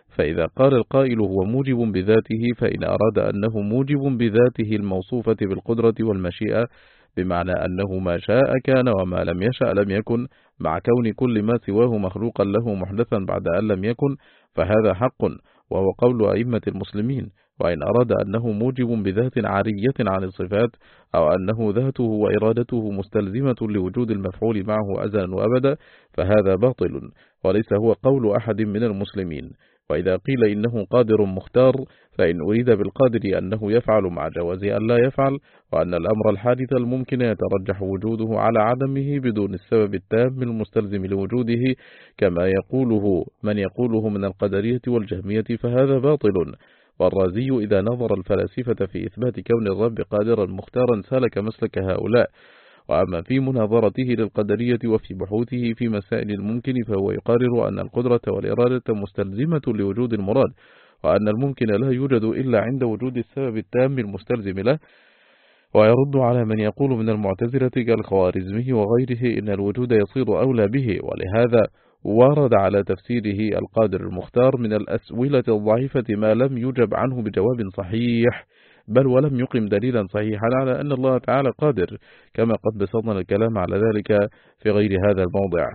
S1: فإذا قال القائل هو موجب بذاته، فإن أراد أنه موجب بذاته الموصوفة بالقدرة والمشيئة، بمعنى أنه ما شاء كان وما لم يشأ لم يكن، مع كون كل ما سواه مخلوقا له محدثا بعد أن لم يكن، فهذا حق، وهو قول أئمة المسلمين. وإن أراد أنه موجب بذات عارية عن الصفات، أو أنه ذاته وإرادته مستلزمة لوجود المفعول معه أزلا وأبدا، فهذا باطل، وليس هو قول أحد من المسلمين. وإذا قيل إنه قادر مختار، فإن أريد بالقادر أنه يفعل مع جواز أن لا يفعل، وأن الأمر الحادث الممكن يترجح وجوده على عدمه بدون السبب التام المستلزم لوجوده، كما يقوله من يقوله من القدرية والجهمية، فهذا باطل. والرازي إذا نظر الفلاسفة في إثبات كون الرب قادرا مختارا سلك مسلك هؤلاء. وأما في مناظرته للقدرية وفي بحوثه في مسائل الممكن، فهو يقرر أن القدرة والإرادة مستلزمة لوجود المراد، وأن الممكن لا يوجد إلا عند وجود السبب التام المستلزم له. ويرد على من يقول من المعتزلة كالخوارزمي وغيره إن الوجود يصير أولى به، ولهذا ورد على تفسيره القادر المختار من الأسئلة الضعيفة ما لم يجب عنه بجواب صحيح، بل ولم يقم دليلا صحيحا على أن الله تعالى قادر، كما قد بسطنا الكلام على ذلك في غير هذا الموضع.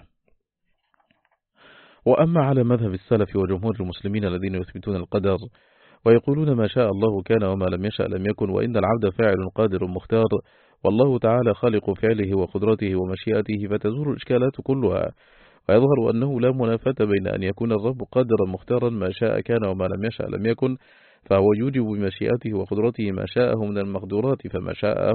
S1: وأما على مذهب السلف وجمهور المسلمين الذين يثبتون القدر ويقولون ما شاء الله كان وما لم يشأ لم يكن، وإن العبد فاعل قادر مختار، والله تعالى خالق فعله وقدرته ومشيئته، فتزول الإشكالات كلها، ويظهر أنه لا منافاة بين أن يكون الرب قادرا مختارا ما شاء كان وما لم يشأ لم يكن، فهو يوجب بمشيئته وقدرته ما شاءه من المقدورات، فما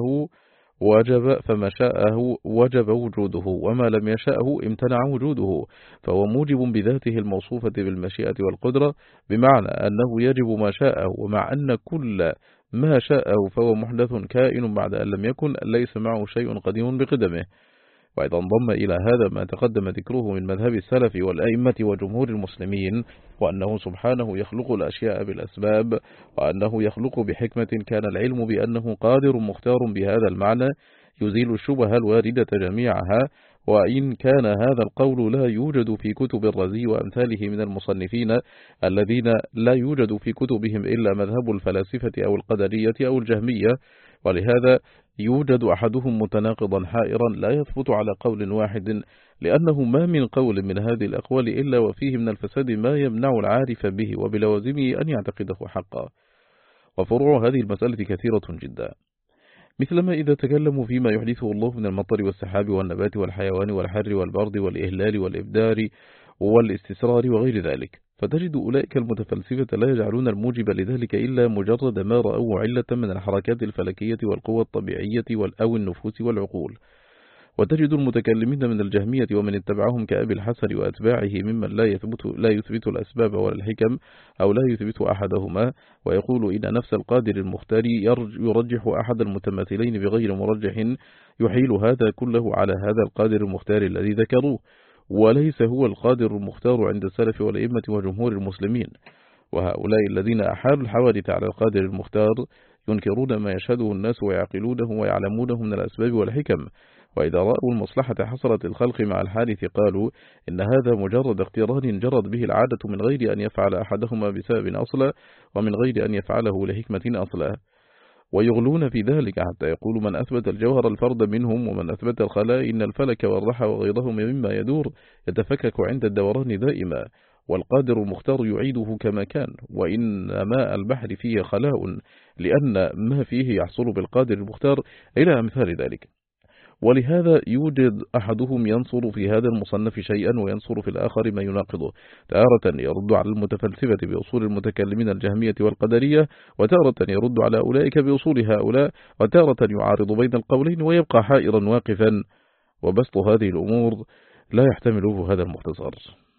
S1: شاءه وجب وجوده، وما لم يشأه امتنع وجوده، فهو موجب بذاته الموصوفة بالمشيئة والقدرة، بمعنى أنه يجب ما شاءه، ومع أن كل ما شاءه فهو محدث كائن بعد أن لم يكن، ليس معه شيء قديم بقدمه. وإذا انضم إلى هذا ما تقدم ذكره من مذهب السلف والأئمة وجمهور المسلمين، وأنه سبحانه يخلق الأشياء بالأسباب، وأنه يخلق بحكمة، كان العلم بأنه قادر مختار بهذا المعنى يزيل الشبه الواردة جميعها. وإن كان هذا القول لا يوجد في كتب الرازي وأمثاله من المصنفين الذين لا يوجد في كتبهم إلا مذهب الفلاسفة أو القدرية أو الجهمية، ولهذا يوجد أحدهم متناقضا حائرا لا يثبت على قول واحد، لأنه ما من قول من هذه الأقوال إلا وفيه من الفساد ما يمنع العارف به وبلوازمه أن يعتقده حقا. وفروع هذه المسألة كثيرة جدا، مثلما إذا تكلموا فيما يحدثه الله من المطر والسحاب والنبات والحيوان والحر والبرد والإهلال والإبدار والاستسرار وغير ذلك، فتجد أولئك المتفلسفة لا يجعلون الموجب لذلك إلا مجرد ما رأوا علة من الحركات الفلكية والقوى الطبيعية أو النفوس والعقول. وتجد المتكلمين من الجهمية ومن اتبعهم كأبي الحسن وأتباعه ممن لا يثبت الأسباب ولا الحكم، أو لا يثبت أحدهما، ويقول إن نفس القادر المختار يرجح أحد المتماثلين بغير مرجح، يحيل هذا كله على هذا القادر المختار الذي ذكروه، وليس هو القادر المختار عند السلف والأئمة وجمهور المسلمين. وهؤلاء الذين أحالوا الحوادث على القادر المختار ينكرون ما يشهده الناس ويعقلونه ويعلمونه من الأسباب والحكم، وإذا رأوا المصلحة حصلت الخلق مع الحادث قالوا إن هذا مجرد اقتران جرت به العادة من غير أن يفعل أحدهما بسبب أصلا، ومن غير أن يفعله لحكمة أصلا. ويغلون في ذلك حتى يقول من أثبت الجوهر الفرد منهم، ومن أثبت الخلاء إن الفلك والرحى وغيرهم مما يدور يتفكك عند الدوران دائما، والقادر المختار يعيده كما كان، وإن ماء البحر فيه خلاء لأن ما فيه يحصل بالقادر المختار، إلى أمثال ذلك. ولهذا يوجد أحدهم ينصر في هذا المصنف شيئا وينصر في الآخر ما يناقضه، تارة يرد على المتفلسفة بأصول المتكلمين الجهمية والقدرية، وتارة يرد على أولئك بأصول هؤلاء، وتارة يعارض بين القولين ويبقى حائرا واقفا. وبسط هذه الأمور لا يحتمله هذا المختصر.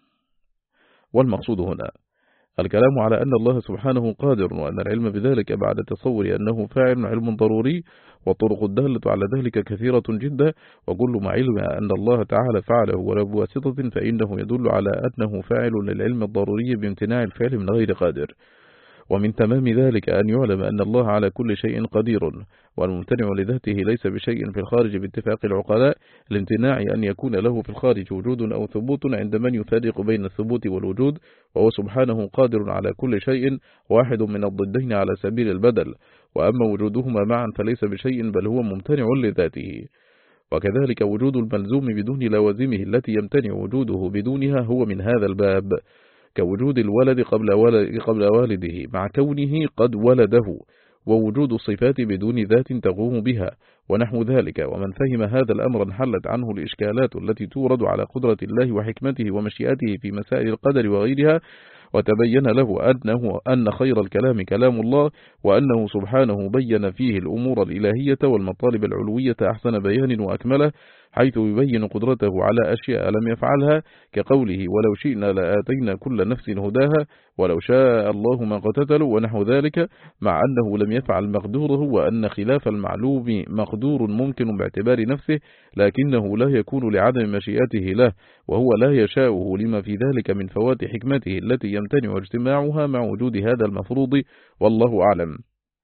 S1: والمقصود هنا الكلام على أن الله سبحانه قادر، وأن العلم بذلك بعد تصور أنه فاعل علم ضروري، والطرق الدالة على ذلك كثيرة جدا، وكل ما علم أن الله تعالى فعله ولا بواسطة فإنه يدل على أنه فاعل للعلم الضروري بامتناع الفعل من غير قادر. ومن تمام ذلك أن يعلم أن الله على كل شيء قدير، والممتنع لذاته ليس بشيء في الخارج باتفاق العقلاء، لامتناع أن يكون له في الخارج وجود أو ثبوت عند من يفرق بين الثبوت والوجود، وهو سبحانه قادر على كل شيء، واحد من الضدين على سبيل البدل، وأما وجودهما معا فليس بشيء بل هو ممتنع لذاته. وكذلك وجود الملزوم بدون لوازمه التي يمتنع وجوده بدونها هو من هذا الباب، كوجود الولد قبل والده مع كونه قد ولده، ووجود الصفات بدون ذات تقوم بها ونحو ذلك. ومن فهم هذا الأمر انحلت عنه الإشكالات التي تورد على قدرة الله وحكمته ومشيئته في مسائل القدر وغيرها، وتبين له أن خير الكلام كلام الله، وأنه سبحانه بين فيه الأمور الإلهية والمطالب العلوية أحسن بيان وأكمله، حيث يبين قدرته على أشياء لم يفعلها، كقوله ولو شئنا لآتينا كل نفس هداها ولو شاء الله ما قتتلوا ونحو ذلك، مع أنه لم يفعل مقدوره، وأن خلاف المعلوم مقدور ممكن باعتبار نفسه، لكنه لا يكون لعدم مشيئته له، وهو لا يشاءه لما في ذلك من فوات حكمته التي يمتنع اجتماعها مع وجود هذا المفروض، والله أعلم.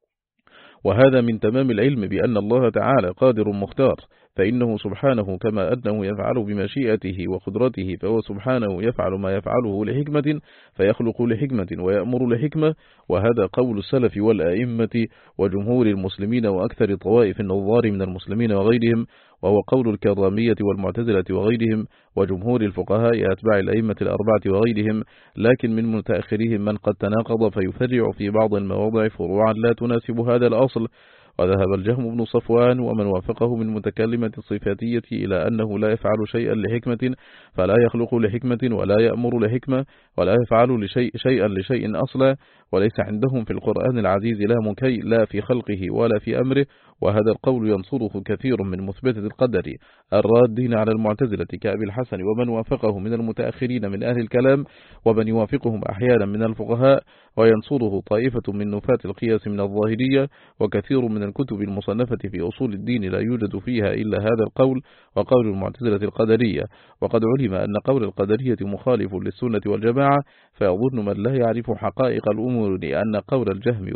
S1: وهذا من تمام العلم بأن الله تعالى قادر مختار، فإنه سبحانه كما أنه يفعل بمشيئته وقدرته، فهو سبحانه يفعل ما يفعله لحكمة، فيخلق لحكمة ويأمر لحكمة. وهذا قول السلف والآئمة وجمهور المسلمين وأكثر طوائف النظار من المسلمين وغيرهم، وهو قول الكرامية والمعتزلة وغيرهم، وجمهور الفقهاء أتباع الأئمة الأربعة وغيرهم، لكن من متأخرهم من قد تناقض فيفرع في بعض المواضع فروعا لا تناسب هذا الأصل. وذهب الجهم بن صفوان ومن وافقه من متكلمة الصفاتية إلى أنه لا يفعل شيئا لحكمة، فلا يخلق لحكمة ولا يأمر لحكمة ولا يفعل شيئا لشيء أصلا، وليس عندهم في القرآن العزيز لا مكي لا في خلقه ولا في أمره. وهذا القول ينصره كثير من مثبتة القدر الرادين على المعتزلة كأبي الحسن ومن وافقه من المتأخرين من أهل الكلام، ومن يوافقهم أحيانا من الفقهاء، وينصره طائفة من نفاة القياس من الظاهرية. وكثير من الكتب المصنفة في أصول الدين لا يوجد فيها إلا هذا القول وقول المعتزلة القدرية. وقد علم أن قول القدرية مخالف للسنة والجماعة، فيظن من لا يعرف حقائق الأمور أن قول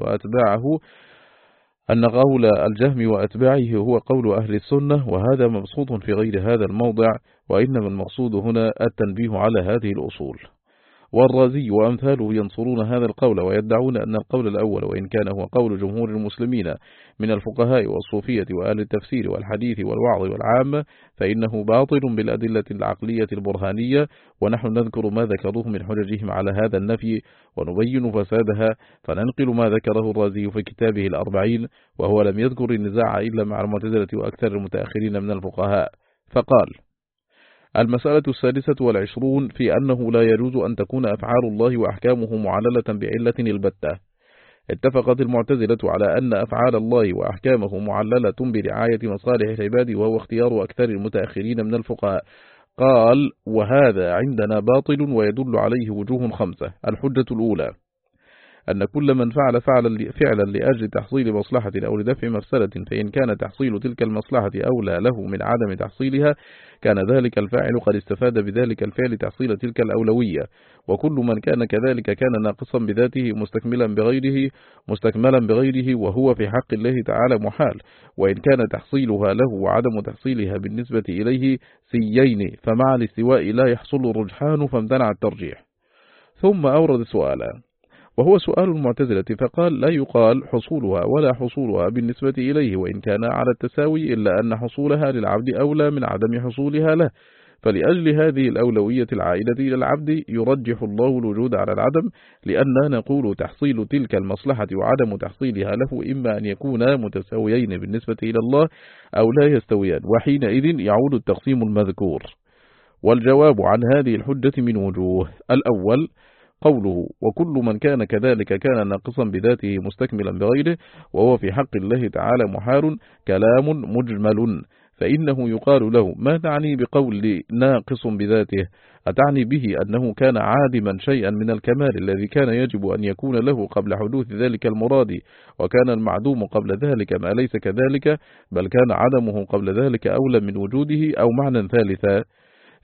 S1: الجهم وأتباعه هو قول أهل السنة، وهذا مبسوط في غير هذا الموضع، وإنما المقصود هنا التنبيه على هذه الأصول. والرازي وأمثاله ينصرون هذا القول، ويدعون أن القول الأول وإن كان هو قول جمهور المسلمين من الفقهاء والصوفية وأهل التفسير والحديث والوعظ والعامة، فإنه باطل بالأدلة العقلية البرهانية، ونحن نذكر ما ذكروه من حججهم على هذا النفي ونبين فسادها، فننقل ما ذكره الرازي في كتابه الأربعين، وهو لم يذكر النزاع إلا مع المعتزلة وأكثر المتأخرين من الفقهاء، فقال: المسألة 26 في أنه لا يجوز أن تكون أفعال الله وأحكامه معللة بعلة البتة. اتفقت المعتزلة على أن أفعال الله وأحكامه معللة برعاية مصالح العباد، وهو اختيار أكثر المتأخرين من الفقهاء. قال: وهذا عندنا باطل ويدل عليه وجوه 5. الحجة الأولى أن كل من فعل فعلا لأجل تحصيل مصلحة أو لدفع مفسدة، فإن كان تحصيل تلك المصلحة أولى له من عدم تحصيلها، كان ذلك الفاعل قد استفاد بذلك الفعل تحصيل تلك الأولوية. وكل من كان كذلك كان ناقصا بذاته مستكملا بغيره، وهو في حق الله تعالى محال، وإن كان تحصيلها له وعدم تحصيلها بالنسبة إليه سيين، فمع الاستواء لا يحصل الرجحان، فامتنع الترجيح. ثم أورد سؤالا، وهو سؤال المعتزلة، فقال: لا يقال حصولها ولا حصولها بالنسبة إليه وإن كان على التساوي، إلا أن حصولها للعبد أولى من عدم حصولها له، فلأجل هذه الأولوية العائدة إلى العبد يرجح الله الوجود على العدم، لأننا نقول تحصيل تلك المصلحة وعدم تحصيلها له إما أن يكونا متساويين بالنسبة إلى الله أو لا يستويان، وحينئذ يعود التقسيم المذكور. والجواب عن هذه الحجة من وجوه. الأول قوله: وكل من كان كذلك كان ناقصا بذاته مستكملا بغيره، وهو في حق الله تعالى محال، كلام مجمل، فإنه يقال له: ما تعني بقول ناقص بذاته؟ أتعني به أنه كان عادما شيئا من الكمال الذي كان يجب أن يكون له قبل حدوث ذلك المراد، وكان المعدوم قبل ذلك ما ليس كذلك، بل كان عدمه قبل ذلك أولى من وجوده، أو معنى ثالثا؟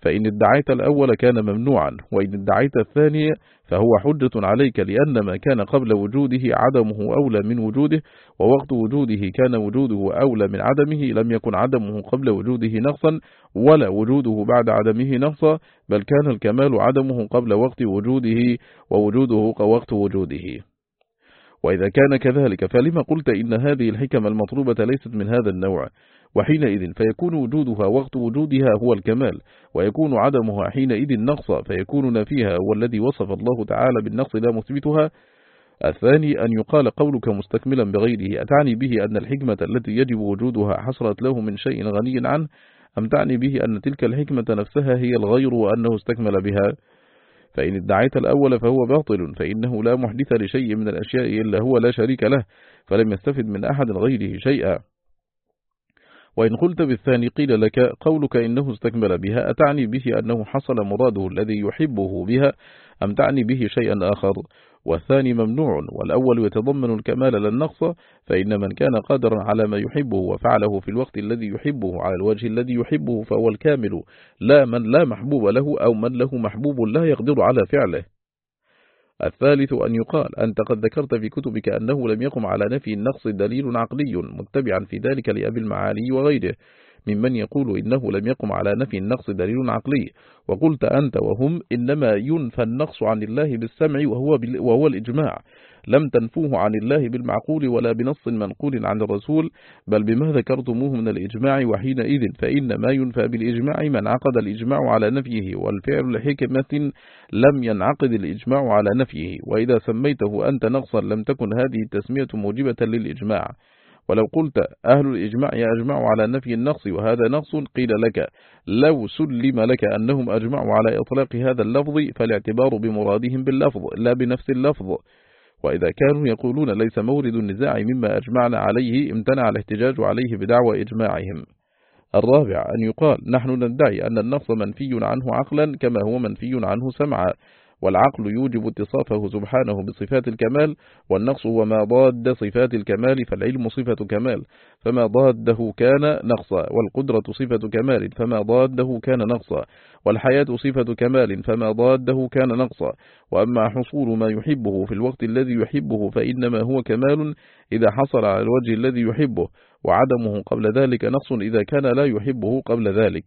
S1: فإن ادعيت الأول كان ممنوعا، وإن ادعيت الثاني فهو حجة عليك، لأن ما كان قبل وجوده عدمه أولى من وجوده، ووقت وجوده كان وجوده أولى من عدمه، لم يكن عدمه قبل وجوده نقصا ولا وجوده بعد عدمه نقصا، بل كان الكمال عدمه قبل وقت وجوده ووجوده وقت وجوده. وإذا كان كذلك فلما قلت إن هذه الحكم المطلوبة ليست من هذا النوع؟ وحينئذ فيكون وجودها وقت وجودها هو الكمال، ويكون عدمها حينئذ نقصا، فيكون نفيها هو الذي وصف الله تعالى بالنقص لا مثبتها. الثاني أن يقال قولك مستكملا بغيره، أتعني به أن الحكمة التي يجب وجودها حصلت له من شيء غني عنه، أم تعني به أن تلك الحكمة نفسها هي الغير وأنه استكمل بها؟ فإن ادعيت الأول فهو باطل، فإنه لا محدث لشيء من الأشياء إلا هو لا شريك له، فلم يستفد من أحد غيره شيئا. وإن قلت بالثاني قيل لك قولك إنه استكمل بها، أتعني به أنه حصل مراده الذي يحبه بها، أم تعني به شيئا آخر؟ والثاني ممنوع، والأول يتضمن الكمال لا النقص، فإن من كان قادرا على ما يحبه وفعله في الوقت الذي يحبه على الوجه الذي يحبه فهو الكامل، لا من لا محبوب له أو من له محبوب لا يقدر على فعله. الثالث أن يقال أنت قد ذكرت في كتبك أنه لم يقم على نفي النقص دليل عقلي، متبعا في ذلك لأبي المعالي وغيره ممن يقول إنه لم يقم على نفي النقص دليل عقلي، وقلت أنت وهم إنما ينفى النقص عن الله بالسمع وهو الإجماع، لم تنفوه عن الله بالمعقول ولا بنص منقول عن الرسول، بل بما ذكرتموه من الإجماع، وحينئذ فإن ما ينفى بالإجماع من عقد الإجماع على نفيه، والفعل لحكمة لم ينعقد الإجماع على نفيه، وإذا سميته أنت نقصا لم تكن هذه التسمية موجبة للإجماع. ولو قلت أهل الإجماع يجمعوا على نفي النقص وهذا نقص، قيل لك لو سلم لك أنهم أجمعوا على إطلاق هذا اللفظ فالاعتبار بمرادهم باللفظ لا بنفس اللفظ، وإذا كانوا يقولون ليس مورد النزاع مما أجمعنا عليه امتنع الاحتجاج عليه بدعوى إجماعهم. الرابع أن يقال نحن ندعي أن النقص منفي عنه عقلا كما هو منفي عنه سمعا، والعقل يوجب اتصافه سبحانه بصفات الكمال، والنقص هو ما ضاد صفات الكمال، فالعلم صفة كمال فما ضاده كان نقصا، والقدرة صفة كمال فما ضاده كان نقصا، والحياة صفة كمال فما ضاده كان نقصا. وأما حصول ما يحبه في الوقت الذي يحبه فإنما هو كمال إذا حصل على الوجه الذي يحبه، وعدمه قبل ذلك نقص إذا كان لا يحبه قبل ذلك.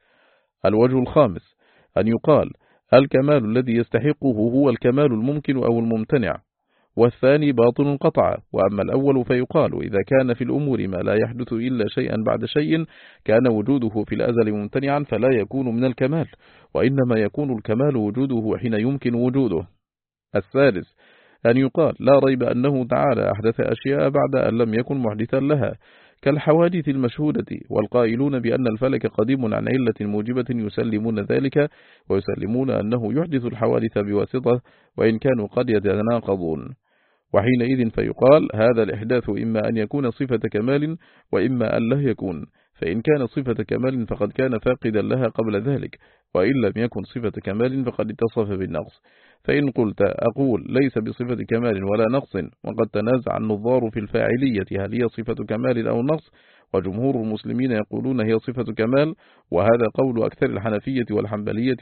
S1: الوجه الخامس أن يقال الكمال الذي يستحقه هو الكمال الممكن أو الممتنع، والثاني باطل قطعا. وأما الأول فيقال إذا كان في الأمور ما لا يحدث إلا شيئا بعد شيء كان وجوده في الأزل ممتنعا فلا يكون من الكمال، وإنما يكون الكمال وجوده حين يمكن وجوده. الثالث أن يقال لا ريب أنه تعالى أحدث أشياء بعد أن لم يكن محدثا لها كالحوادث المشهودة، والقائلون بأن الفلك قديم عن علة موجبة يسلمون ذلك، ويسلمون أنه يحدث الحوادث بواسطة وإن كانوا قد يتناقضون. وحينئذ فيقال هذا الإحداث إما أن يكون صفة كمال وإما أن لا يكون، فإن كان صفة كمال فقد كان فاقدا لها قبل ذلك، وإن لم يكن صفة كمال فقد اتصف بالنقص. فإن قلت أقول ليس بصفة كمال ولا نقص، وقد تنازع النظار في الفاعلية هل هي صفة كمال أو نقص، وجمهور المسلمين يقولون هي صفة كمال، وهذا قول أكثر الحنفية والحنبلية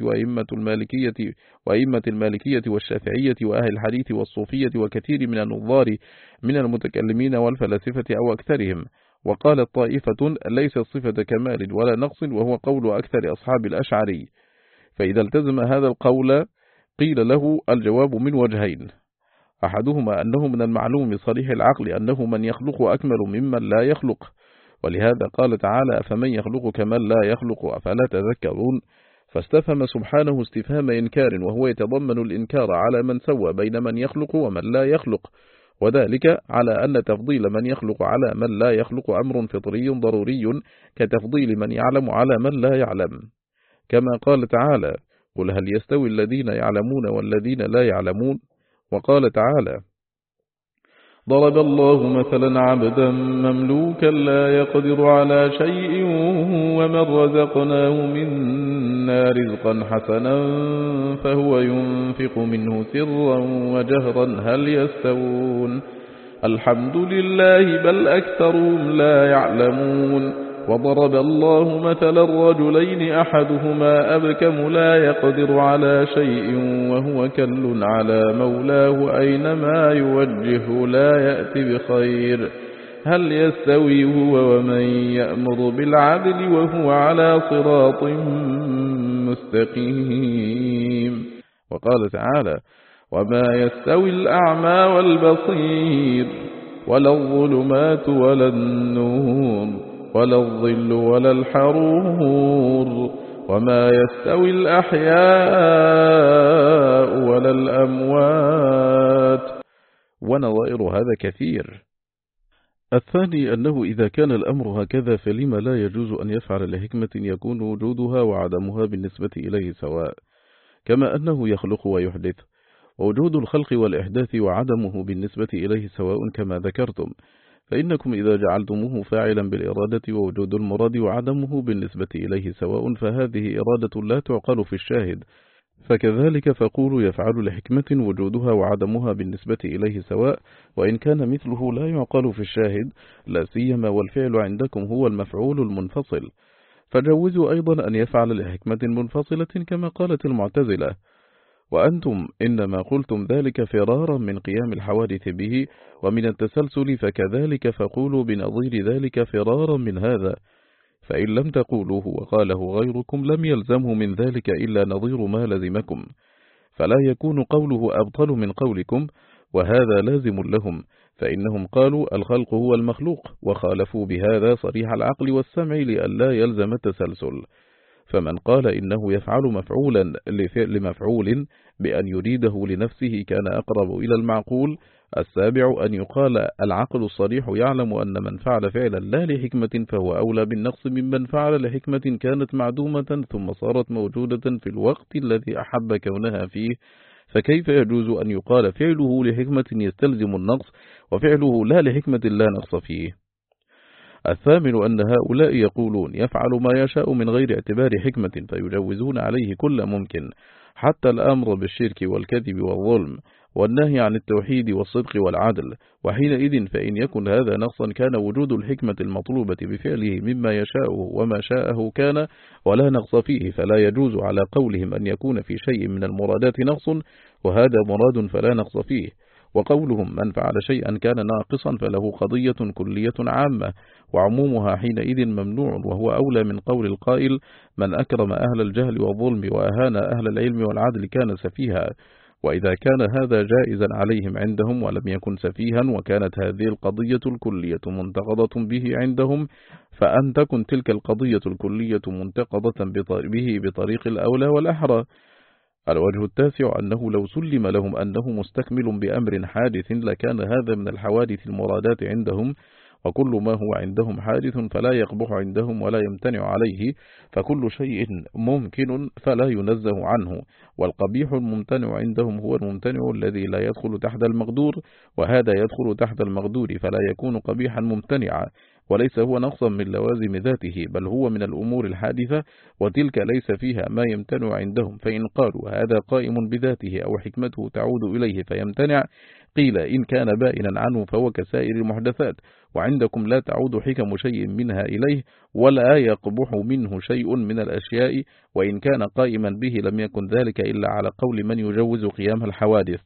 S1: وأئمة المالكية والشافعية وأهل الحديث والصوفية وكثير من النظار من المتكلمين والفلاسفة أو أكثرهم. وقالت طائفة ليست صفة كمال ولا نقص، وهو قول أكثر أصحاب الأشعري. فإذا التزم هذا القول قيل له الجواب من وجهين، أحدهما أنه من المعلوم صريح العقل أنه من يخلق أكمل ممن لا يخلق، ولهذا قال تعالى فمن يخلق كمن لا يخلق أفلا تذكرون، فاستفهم سبحانه استفهام إنكار وهو يتضمن الإنكار على من سوى بين من يخلق ومن لا يخلق، وذلك على أن تفضيل من يخلق على من لا يخلق أمر فطري ضروري كتفضيل من يعلم على من لا يعلم، كما قال تعالى قل هل يستوي الذين يعلمون والذين لا يعلمون. وقال تعالى ضرب الله مثلا عبدا مملوكا لا يقدر على شيء ومن رزقناه منا رزقا حسنا فهو ينفق منه سرا وجهرا هل يستوون الحمد لله بل أكثرهم لا يعلمون.
S2: وضرب الله مثلا رجلين أحدهما أبكم لا يقدر على شيء وهو كل على مولاه أينما يوجهه لا يأتي بخير هل يستوي هو ومن يأمر بالعدل وهو على صراط مستقيم. وقال تعالى وما يستوي الأعمى والبصير ولا الظلمات ولا النور ولا الظل ولا الحرور وما يستوي الأحياء ولا الأموات ونظائر هذا كثير.
S1: الثاني أنه إذا كان الأمر هكذا فلما لا يجوز أن يفعل لحكمة يكون وجودها وعدمها بالنسبة إليه سواء، كما أنه يخلق ويحدث، ووجود الخلق والإحداث وعدمه بالنسبة إليه سواء كما ذكرتم، فإنكم إذا جعلتموه فاعلا بالإرادة ووجود المراد وعدمه بالنسبة إليه سواء فهذه إرادة لا تعقل في الشاهد، فكذلك فقولوا يفعل لحكمة وجودها وعدمها بالنسبة إليه سواء، وإن كان مثله لا يعقل في الشاهد، لا سيما والفعل عندكم هو المفعول المنفصل، فجوزوا أيضا أن يفعل لحكمة منفصلة كما قالت المعتزلة، وأنتم إنما قلتم ذلك فرارا من قيام الحوادث به ومن التسلسل، فكذلك فقولوا بنظير ذلك فرارا من هذا، فإن لم تقولوه وقاله غيركم لم يلزمه من ذلك إلا نظير ما لزمكم، فلا يكون قوله أبطل من قولكم، وهذا لازم لهم، فإنهم قالوا الخلق هو المخلوق، وخالفوا بهذا صريح العقل والسمع لئلا يلزم التسلسل. فمن قال إنه يفعل مفعولا لفعل مفعول بأن يريده لنفسه كان أقرب إلى المعقول. السابع أن يقال العقل الصريح يعلم أن من فعل فعلا لا لحكمة فهو أولى بالنقص ممن فعل لحكمة كانت معدومة ثم صارت موجودة في الوقت الذي أحب كونها فيه، فكيف يجوز أن يقال فعله لحكمة يستلزم النقص وفعله لا لحكمة لا نقص فيه؟ الثامن أن هؤلاء يقولون يفعل ما يشاء من غير اعتبار حكمة فيجوزون عليه كل ممكن حتى الأمر بالشرك والكذب والظلم والنهي عن التوحيد والصدق والعدل، وحينئذ فإن يكن هذا نقصا كان وجود الحكمة المطلوبة بفعله مما يشاء وما شاءه كان ولا نقص فيه، فلا يجوز على قولهم أن يكون في شيء من المرادات نقص وهذا مراد فلا نقص فيه. وقولهم من فعل شيئا كان ناقصا فله قضية كلية عامة وعمومها حينئذ ممنوع، وهو أولى من قول القائل من أكرم أهل الجهل والظلم وأهان أهل العلم والعدل كان سفيها. وإذا كان هذا جائزا عليهم عندهم ولم يكن سفيها وكانت هذه القضية الكلية منتقضة به عندهم، فأن تكن تلك القضية الكلية منتقضة به بطريق الأولى والأحرى. الوجه التاسع أنه لو سلم لهم أنه مستكمل بأمر حادث لكان هذا من الحوادث المرادات عندهم، وكل ما هو عندهم حادث فلا يقبح عندهم ولا يمتنع عليه، فكل شيء ممكن فلا ينزه عنه، والقبيح الممتنع عندهم هو الممتنع الذي لا يدخل تحت المقدور، وهذا يدخل تحت المقدور فلا يكون قبيحا ممتنعا، وليس هو نقصا من لوازم ذاته بل هو من الأمور الحادثة، وتلك ليس فيها ما يمتنع عندهم، فإن قالوا هذا قائم بذاته أو حكمته تعود إليه فيمتنع قيل إن كان بائنا عنه فهو كسائر المحدثات، وعندكم لا تعود حكم شيء منها إليه ولا يقبح منه شيء من الأشياء، وإن كان قائما به لم يكن ذلك إلا على قول من يجوز قيام الحوادث،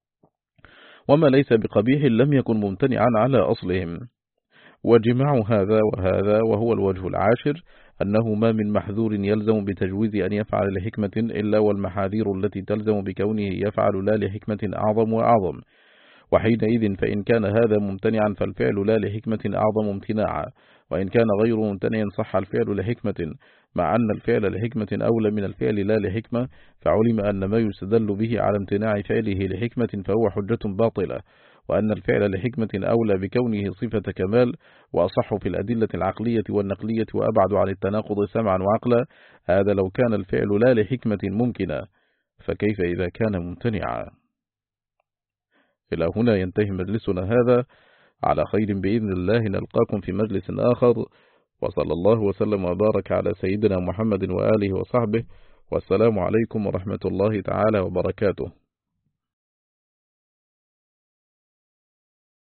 S1: وما ليس بقبيح لم يكن ممتنعا على أصلهم. وجمع هذا وهذا وهو الوجه العاشر أنه ما من محذور يلزم بتجويز أن يفعل لحكمة إلا والمحاذير التي تلزم بكونه يفعل لا لحكمة أعظم وأعظم، وحينئذ فإن كان هذا ممتنعا فالفعل لا لحكمة أعظم امتناعا، وإن كان غير ممتنع صح الفعل لحكمة، مع أن الفعل لحكمة أولى من الفعل لا لحكمة، فعلم أن ما يستدل به على امتناع فعله لحكمة فهو حجة باطلة، وأن الفعل لحكمة أولى بكونه صفة كمال وأصح في الأدلة العقلية والنقلية وأبعد عن التناقض سمعا وعقلا، هذا لو كان الفعل لا لحكمة ممكنة، فكيف إذا كان ممتنعا؟ إلى هنا ينتهي مجلسنا هذا، على خير بإذن الله نلقاكم في مجلس آخر، وصلى الله وسلم وبارك على سيدنا محمد وآله وصحبه، والسلام عليكم ورحمة الله تعالى وبركاته.